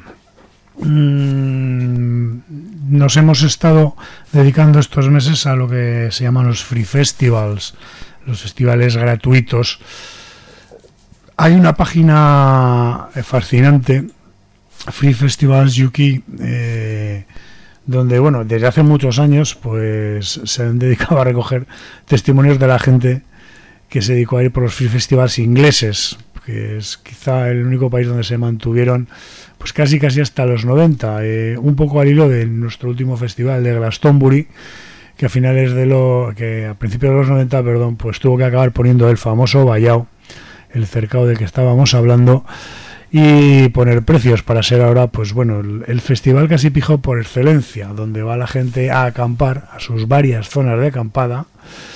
Nos hemos estado dedicando estos meses a lo que se llaman los free festivals, los festivales gratuitos. Hay una página fascinante, Free Festivals UK, donde, bueno, desde hace muchos años pues se han dedicado a recoger testimonios de la gente que se dedicó a ir por los festivals ingleses, que es quizá el único país donde se mantuvieron pues casi hasta los 90, un poco al hilo de nuestro último festival de Glastonbury, que a principios de los 90, pues tuvo que acabar poniendo el famoso vallao, el cercado del que estábamos hablando, y poner precios para ser ahora, pues bueno, el festival casi pijo por excelencia, donde va la gente a acampar a sus varias zonas de acampada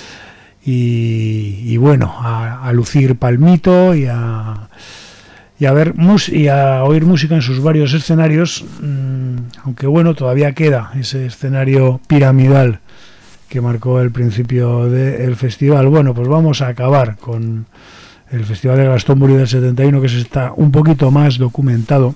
y bueno, a lucir palmito y a ver y a oír música en sus varios escenarios, aunque bueno, todavía queda ese escenario piramidal que marcó el principio del festival. Bueno, pues vamos a acabar con el Festival de Glastonbury del 71, que está un poquito más documentado.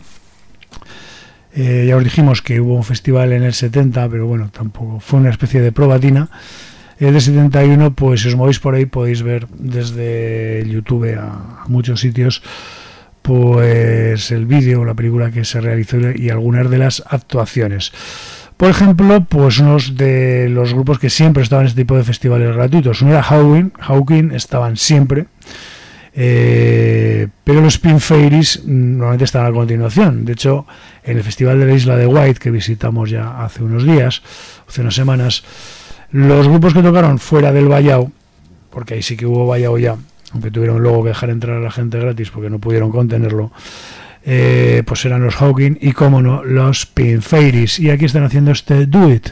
Ya os dijimos que hubo un festival en el 70, pero bueno, tampoco fue una especie de probatina. El de 71, pues si os movéis por ahí podéis ver desde YouTube a muchos sitios pues el vídeo, la película que se realizó y algunas de las actuaciones. Por ejemplo, pues unos de los grupos que siempre estaban en este tipo de festivales gratuitos. Uno era Hawking, estaban siempre, pero los Spin Fairies normalmente estaban a continuación. De hecho, en el festival de la Isla de Wight, que visitamos ya hace unos días, hace unas semanas, los grupos que tocaron fuera del vallao, porque ahí sí que hubo vallao ya, aunque tuvieron luego que dejar entrar a la gente gratis porque no pudieron contenerlo, pues eran los Hawking y, como no, los Spin Fairies. Y aquí están haciendo este Do It.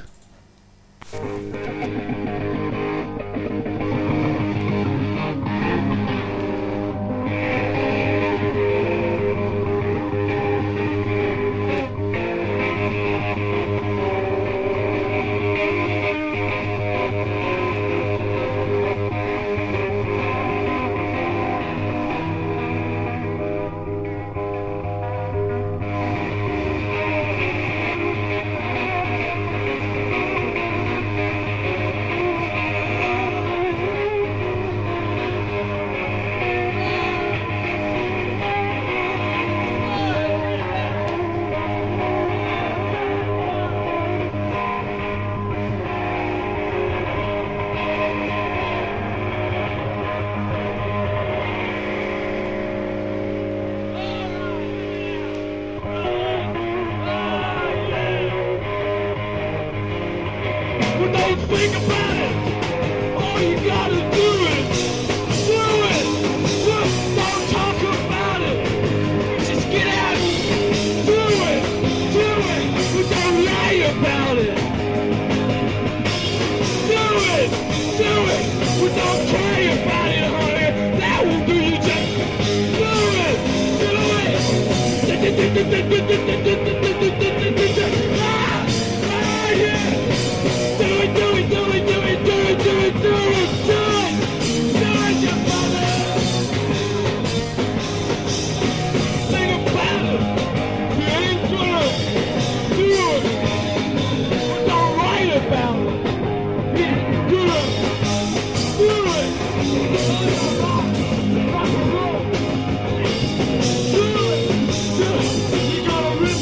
Rock and roll. Do it.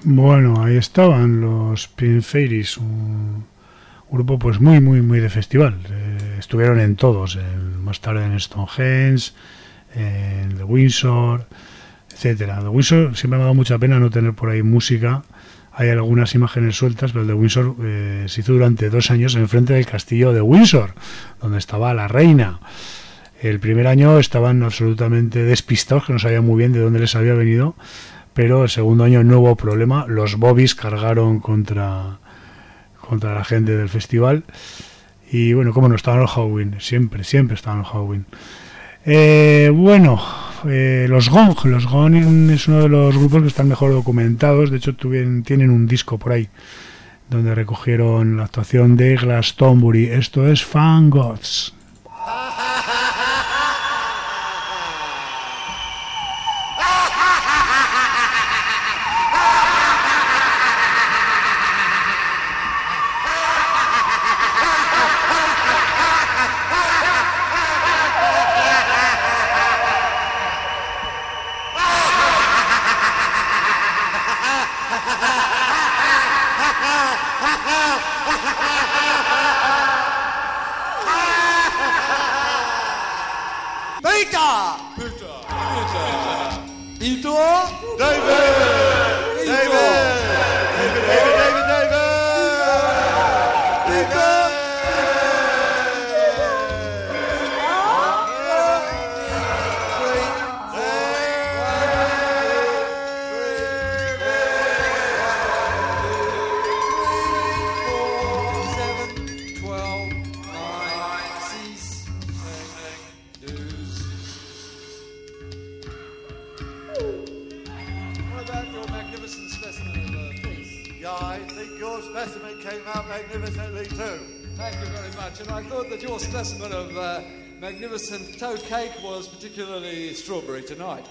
Bueno, ahí estaban los Pink Fairies, un grupo pues muy de festival. Estuvieron en todos, más tarde en Stonehenge, en The Windsor, etcétera. The Windsor siempre me ha dado mucha pena no tener por ahí música. Hay algunas imágenes sueltas, pero el de Windsor se hizo durante 2 años enfrente del castillo de Windsor, donde estaba la reina. El primer año estaban absolutamente despistados, que no sabían muy bien de dónde les había venido, pero el segundo año no hubo problema. Los Bobbies cargaron contra la gente del festival. Y bueno, como no, estaban los Halloween, siempre estaban los Halloween. Los Gong es uno de los grupos que están mejor documentados. De hecho, tienen un disco por ahí donde recogieron la actuación de Glastonbury. Esto es Fan Gods. Magnificent toe cake was particularly strawberry tonight.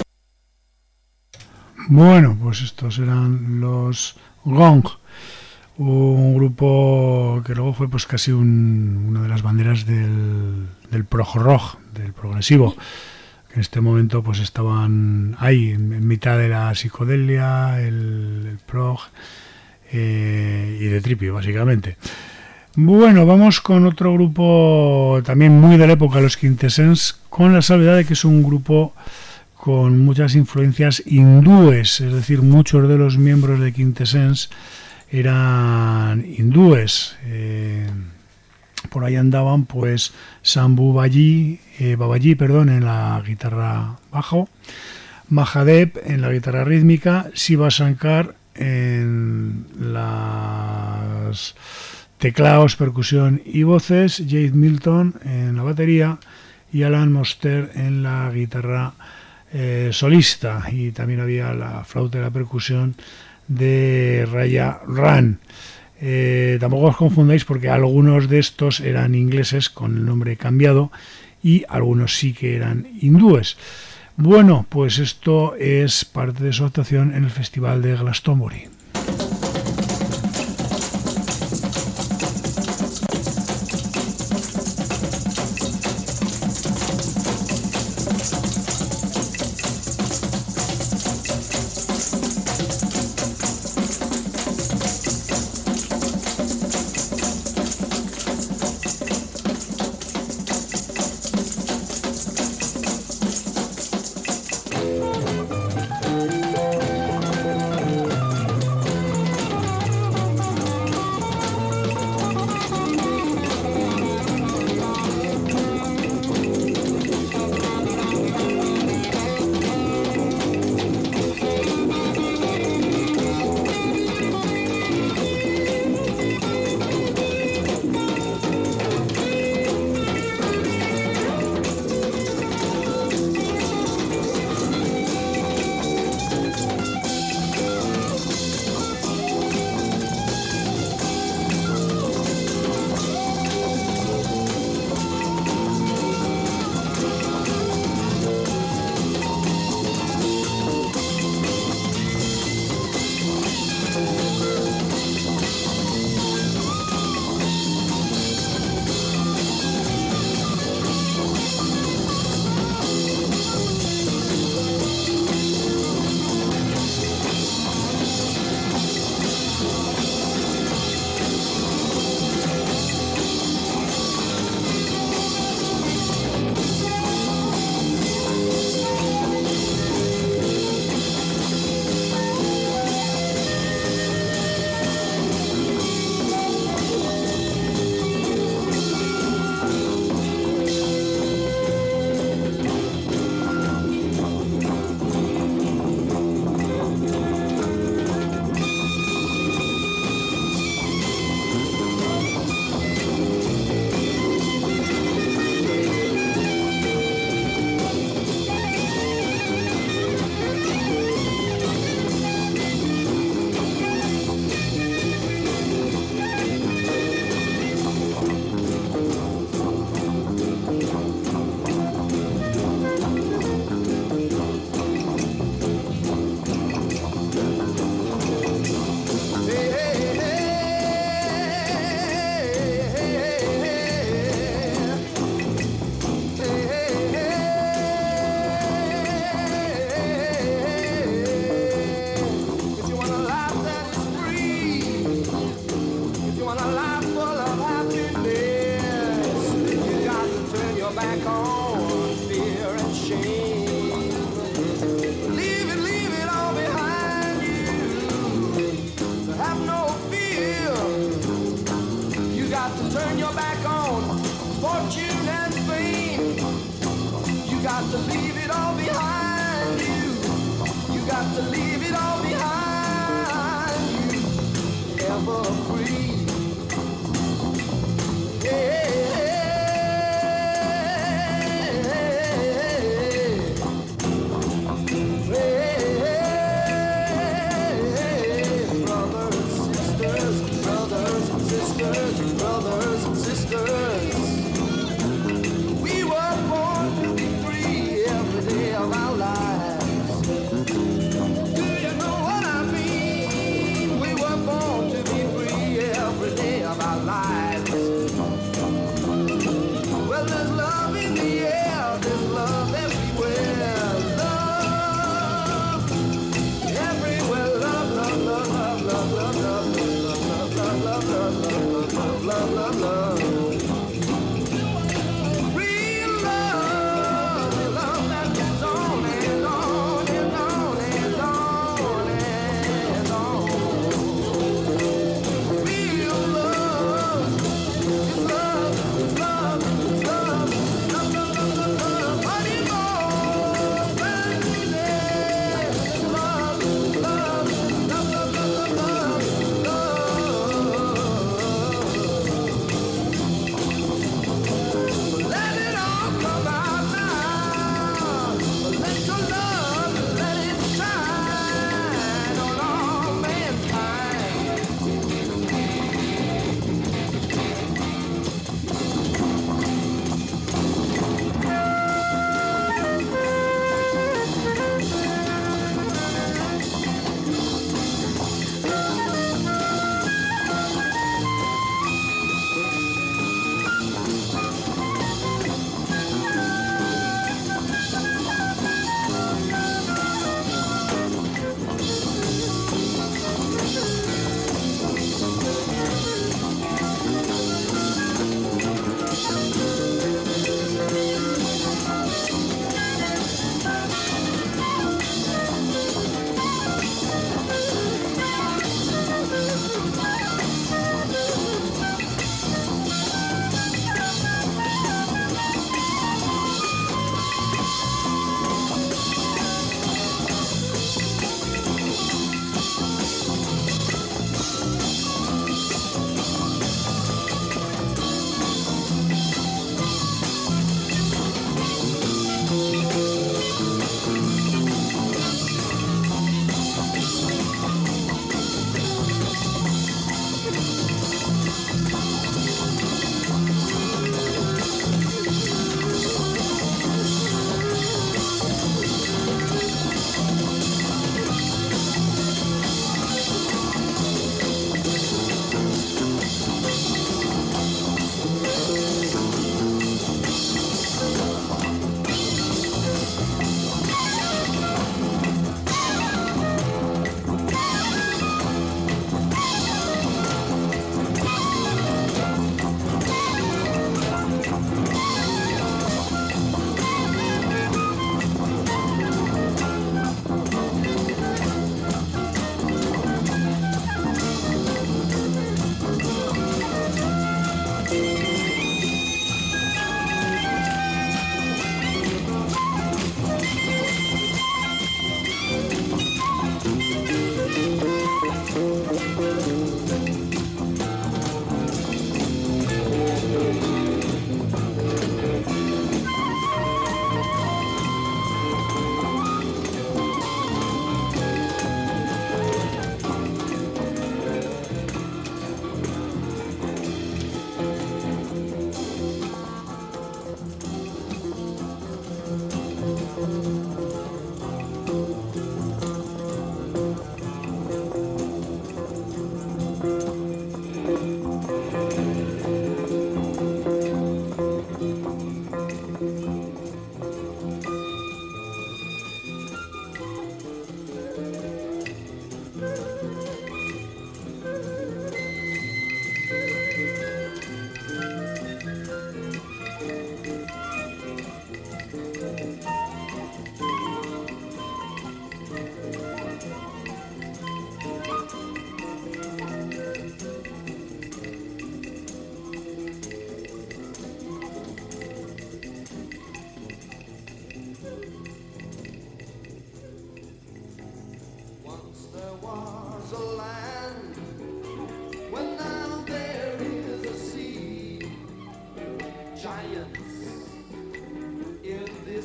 Bueno, pues estos eran los Gong, un grupo que luego fue pues casi una de las banderas del prog rock, del progresivo, que en este momento pues estaban ahí en mitad de la psicodelia, el prog y de trippy básicamente. Bueno, vamos con otro grupo también muy de la época, los Quintessence, con la salvedad de que es un grupo con muchas influencias hindúes, es decir, muchos de los miembros de Quintessence eran hindúes. Por ahí andaban pues Shambhu Babaji, en la guitarra bajo, Mahadev en la guitarra rítmica, Shiva Shankar en las teclados, percusión y voces, Jade Milton en la batería y Alan Moster en la guitarra solista, y también había la flauta y la percusión de Raya Ran. Tampoco os confundáis porque algunos de estos eran ingleses con el nombre cambiado y algunos sí que eran hindúes. Bueno, pues esto es parte de su actuación en el Festival de Glastonbury. Every day of our lives. Do you know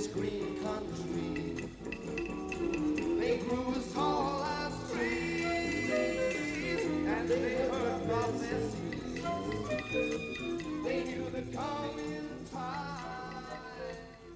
green country. They grew as tall as trees, and they heard about their seas. They knew the coming tide.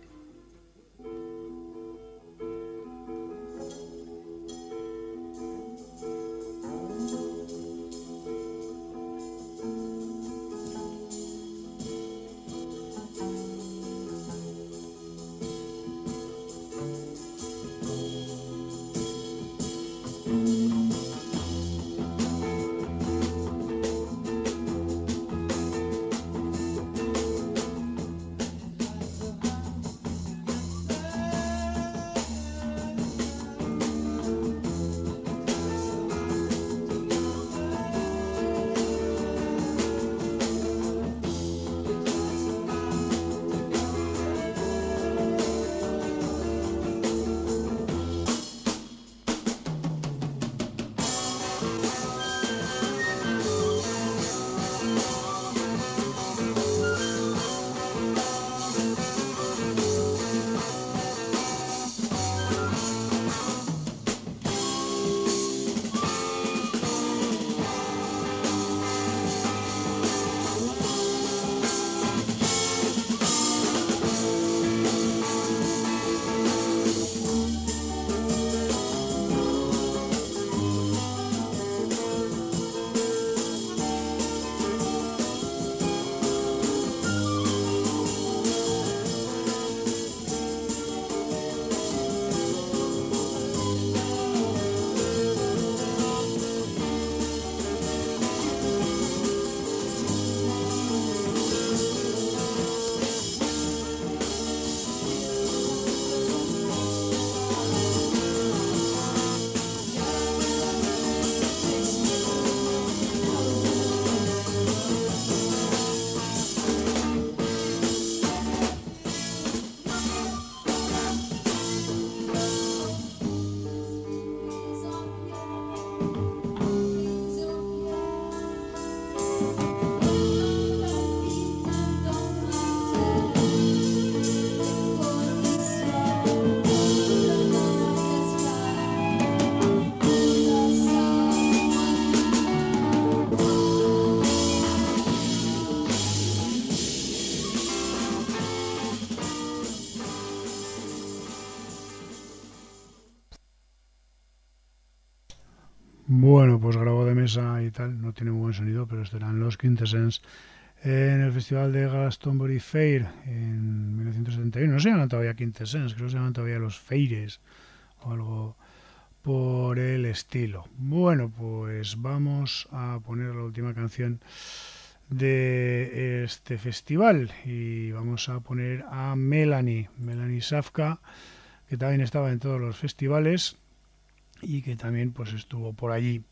Bueno, pues grabado de mesa y tal, no tiene muy buen sonido, pero estos eran los Quintessence en el Festival de Glastonbury Fair en 1971. No se llaman todavía Quintessence, creo que se llaman todavía los Faires o algo por el estilo. Bueno, pues vamos a poner la última canción de este festival y vamos a poner a Melanie Safka, que también estaba en todos los festivales y que también pues estuvo por allí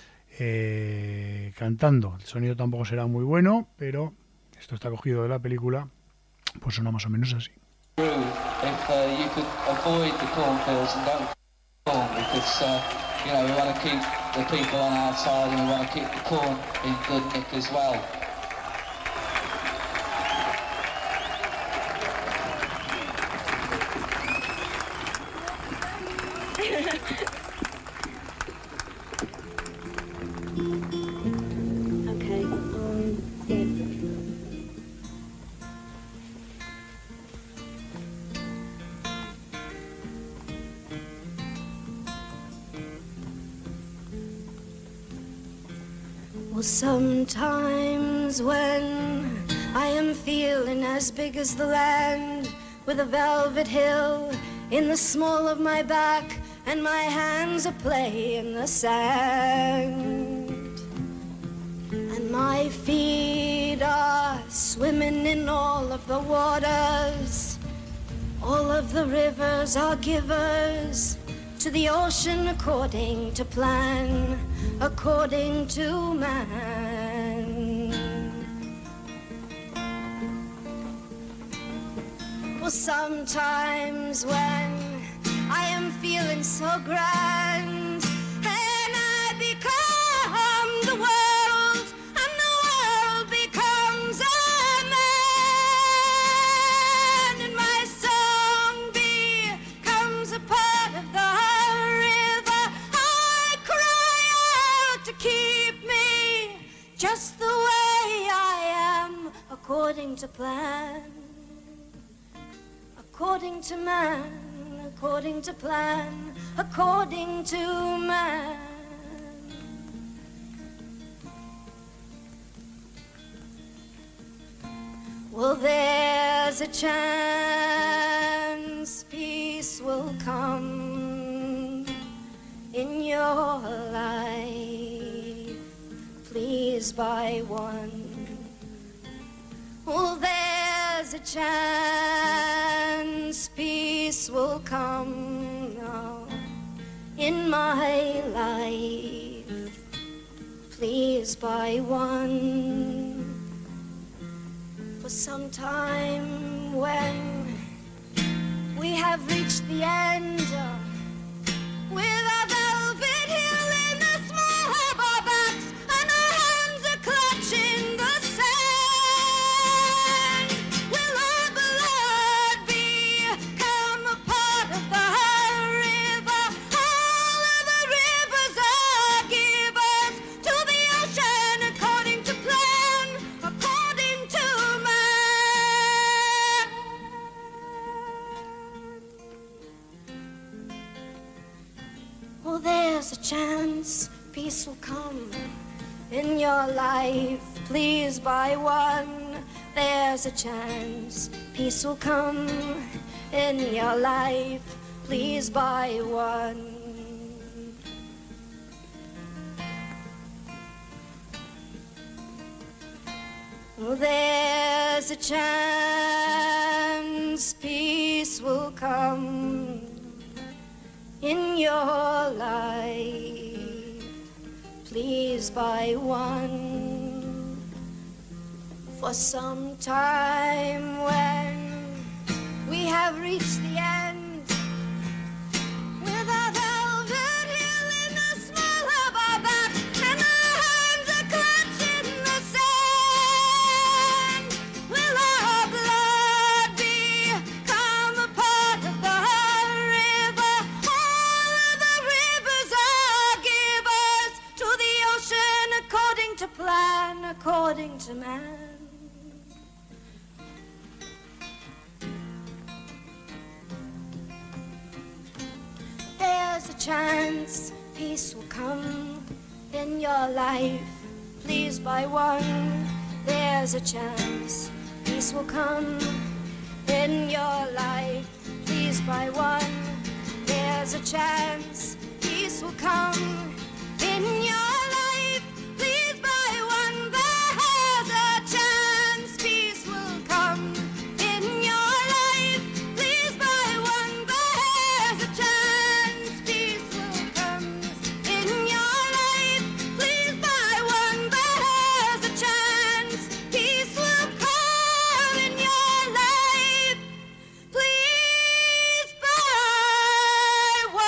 cantando. El sonido tampoco será muy bueno, pero esto está cogido de la película, pues suena más o menos así. You know, we want to keep the people on our side and we want to keep the corn in good nick as well. Sometimes when I am feeling as big as the land, with a velvet hill in the small of my back, and my hands are playing the sand, and my feet are swimming in all of the waters, all of the rivers are givers to the ocean according to plan, according to man. Well, sometimes when I am feeling so grand, and I become the world, and the world becomes a man, and my song according to plan. According to man, according to plan, according to man. Well, there's a chance peace will come in your life, please by one. Well, there's a chance peace will come now in my life, please by one. For some time when we have reached the end with our velvet hill in the small harbor backs and our hands are clutching the sand, will our blood become a part of the river? All of the rivers are givers to the ocean according to plan, according to man. Oh, there's a chance peace will come in your life, please by one. There's a chance peace will come in your life, please by one. Oh, there's a chance peace will come in your life, please by one. For some time when we have reached the end with our velvet hill in the small harbor back and our hands are clutching the sand, will our blood become a part of the river? All of the rivers are givers to the ocean according to plan, according to man. There's a chance peace will come in your life, please by one. There's a chance peace will come in your life, please by one. There's a chance peace will come in your life, please by one. There's a chance peace will come in your life, please by one. There's a chance peace will come in your life, please by one. There's a chance peace will come in your life, please by one.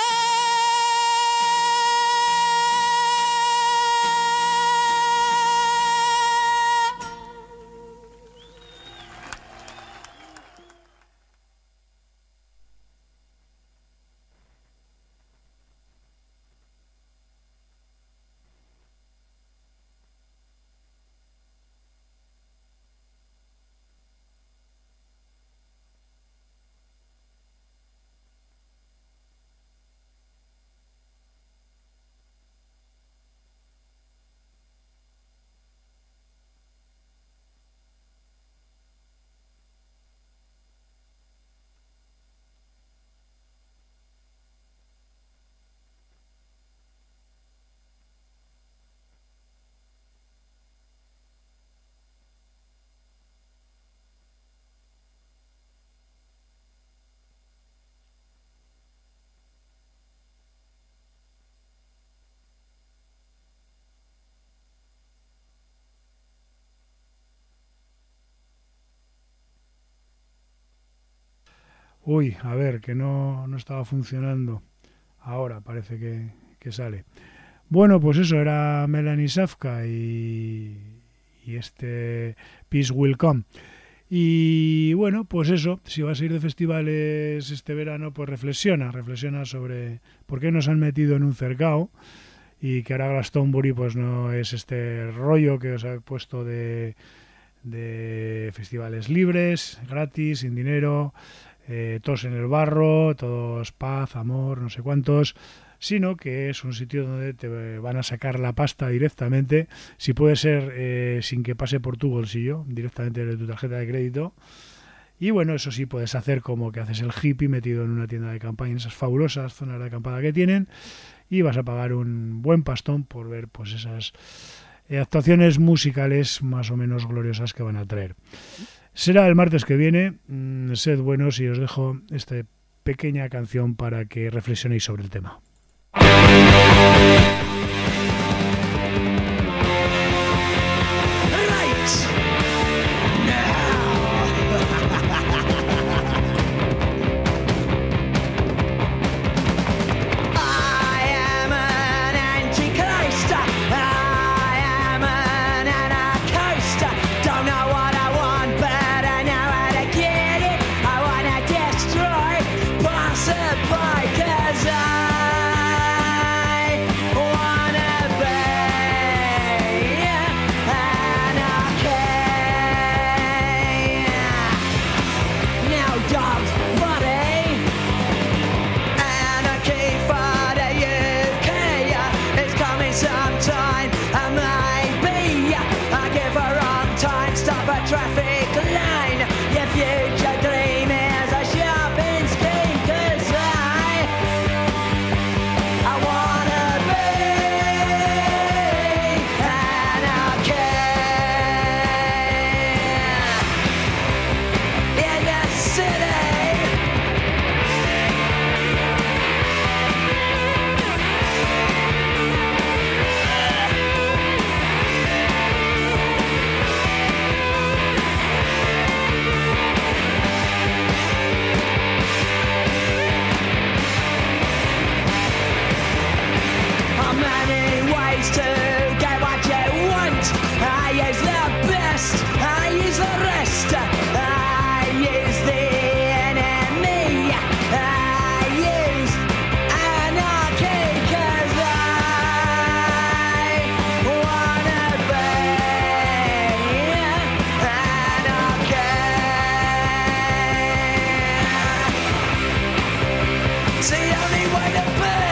Uy, a ver, que no estaba funcionando. Ahora parece que sale. Bueno, pues eso, era Melanie Safka y este Peace Will Come. Y bueno, pues eso, si vas a ir de festivales este verano, pues reflexiona sobre por qué nos han metido en un cercao y que ahora Glastonbury pues no es este rollo que os he puesto de de festivales libres, gratis, sin dinero, todos en el barro, todos paz, amor, no sé cuántos, sino que es un sitio donde te van a sacar la pasta directamente, si puede ser sin que pase por tu bolsillo, directamente de tu tarjeta de crédito. Y bueno, eso sí, puedes hacer como que haces el hippie metido en una tienda de campaña, en esas fabulosas zonas de acampada que tienen, y vas a pagar un buen pastón por ver pues esas actuaciones musicales más o menos gloriosas que van a traer. Será el martes que viene. Sed buenos y os dejo esta pequeña canción para que reflexionéis sobre el tema. It's the only way to be.